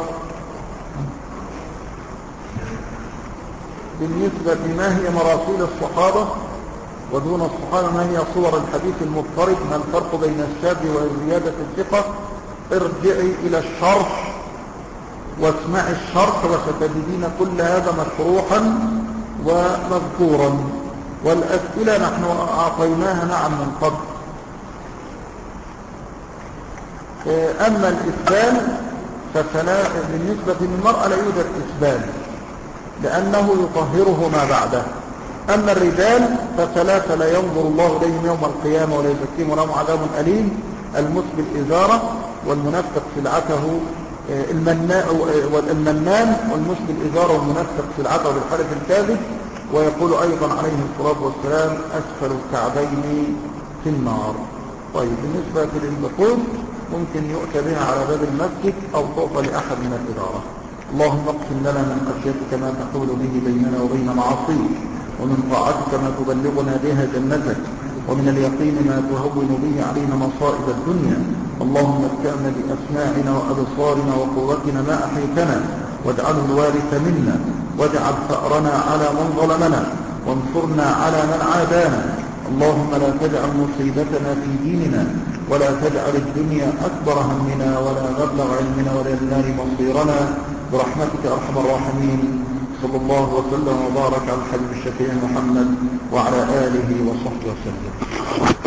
بالنسبة ما هي مراسيل الصحابة ودون الصحابة ما هي صور الحديث المضطرب، ما الفرق بين الشاذ وزيادة الثقة؟ ارجعي إلى الشرح واسمعي الشرح وستجدين كل هذا مشروحا ومذكورا. والأسئلة نحن أعطيناها نعم من قبل. أما الإسبال ففلا، بالنسبة للمرأة لا يوجد إسبال لأنه يطهره ما بعده. أما الرجال فثلاثة لا ينظر الله إليهم يوم القيامة ولا يزكيهم ولهم عذاب أليم: المسبل إزارة، والمنفق سلعته المنان، والمسبل إزارة والمنفق سلعته بالحلف الكاذب. ويقول أيضا عليه الصلاة والسلام: أسفل الكعبين في النار. طيب بالنسبة للدخول ممكن يؤتى بها على باب المسجد أو تعطى لأحد من الإدارة. اللهم اقسم لنا من خشيتك ما تحول به بيننا وبين معاصيك، ومن طاعتك ما تبلغنا بها جنتك، ومن اليقين ما تهون به علينا مصائب الدنيا. اللهم متعنا بأسماعنا وأبصارنا وقوتنا ما أحيتنا، واجعله الوارث منا، واجعل ثأرنا على من ظلمنا، وانصرنا على من عادانا. اللهم لا تجعل مصيبتنا في ديننا، ولا تجعل الدنيا أكبر همنا ولا مبلغ علمنا ولا النار مصيرنا برحمتك أرحم الراحمين. صلى الله وسلم وبارك على الحبيب الشفيع محمد وعلى آله وصحبه وسلم.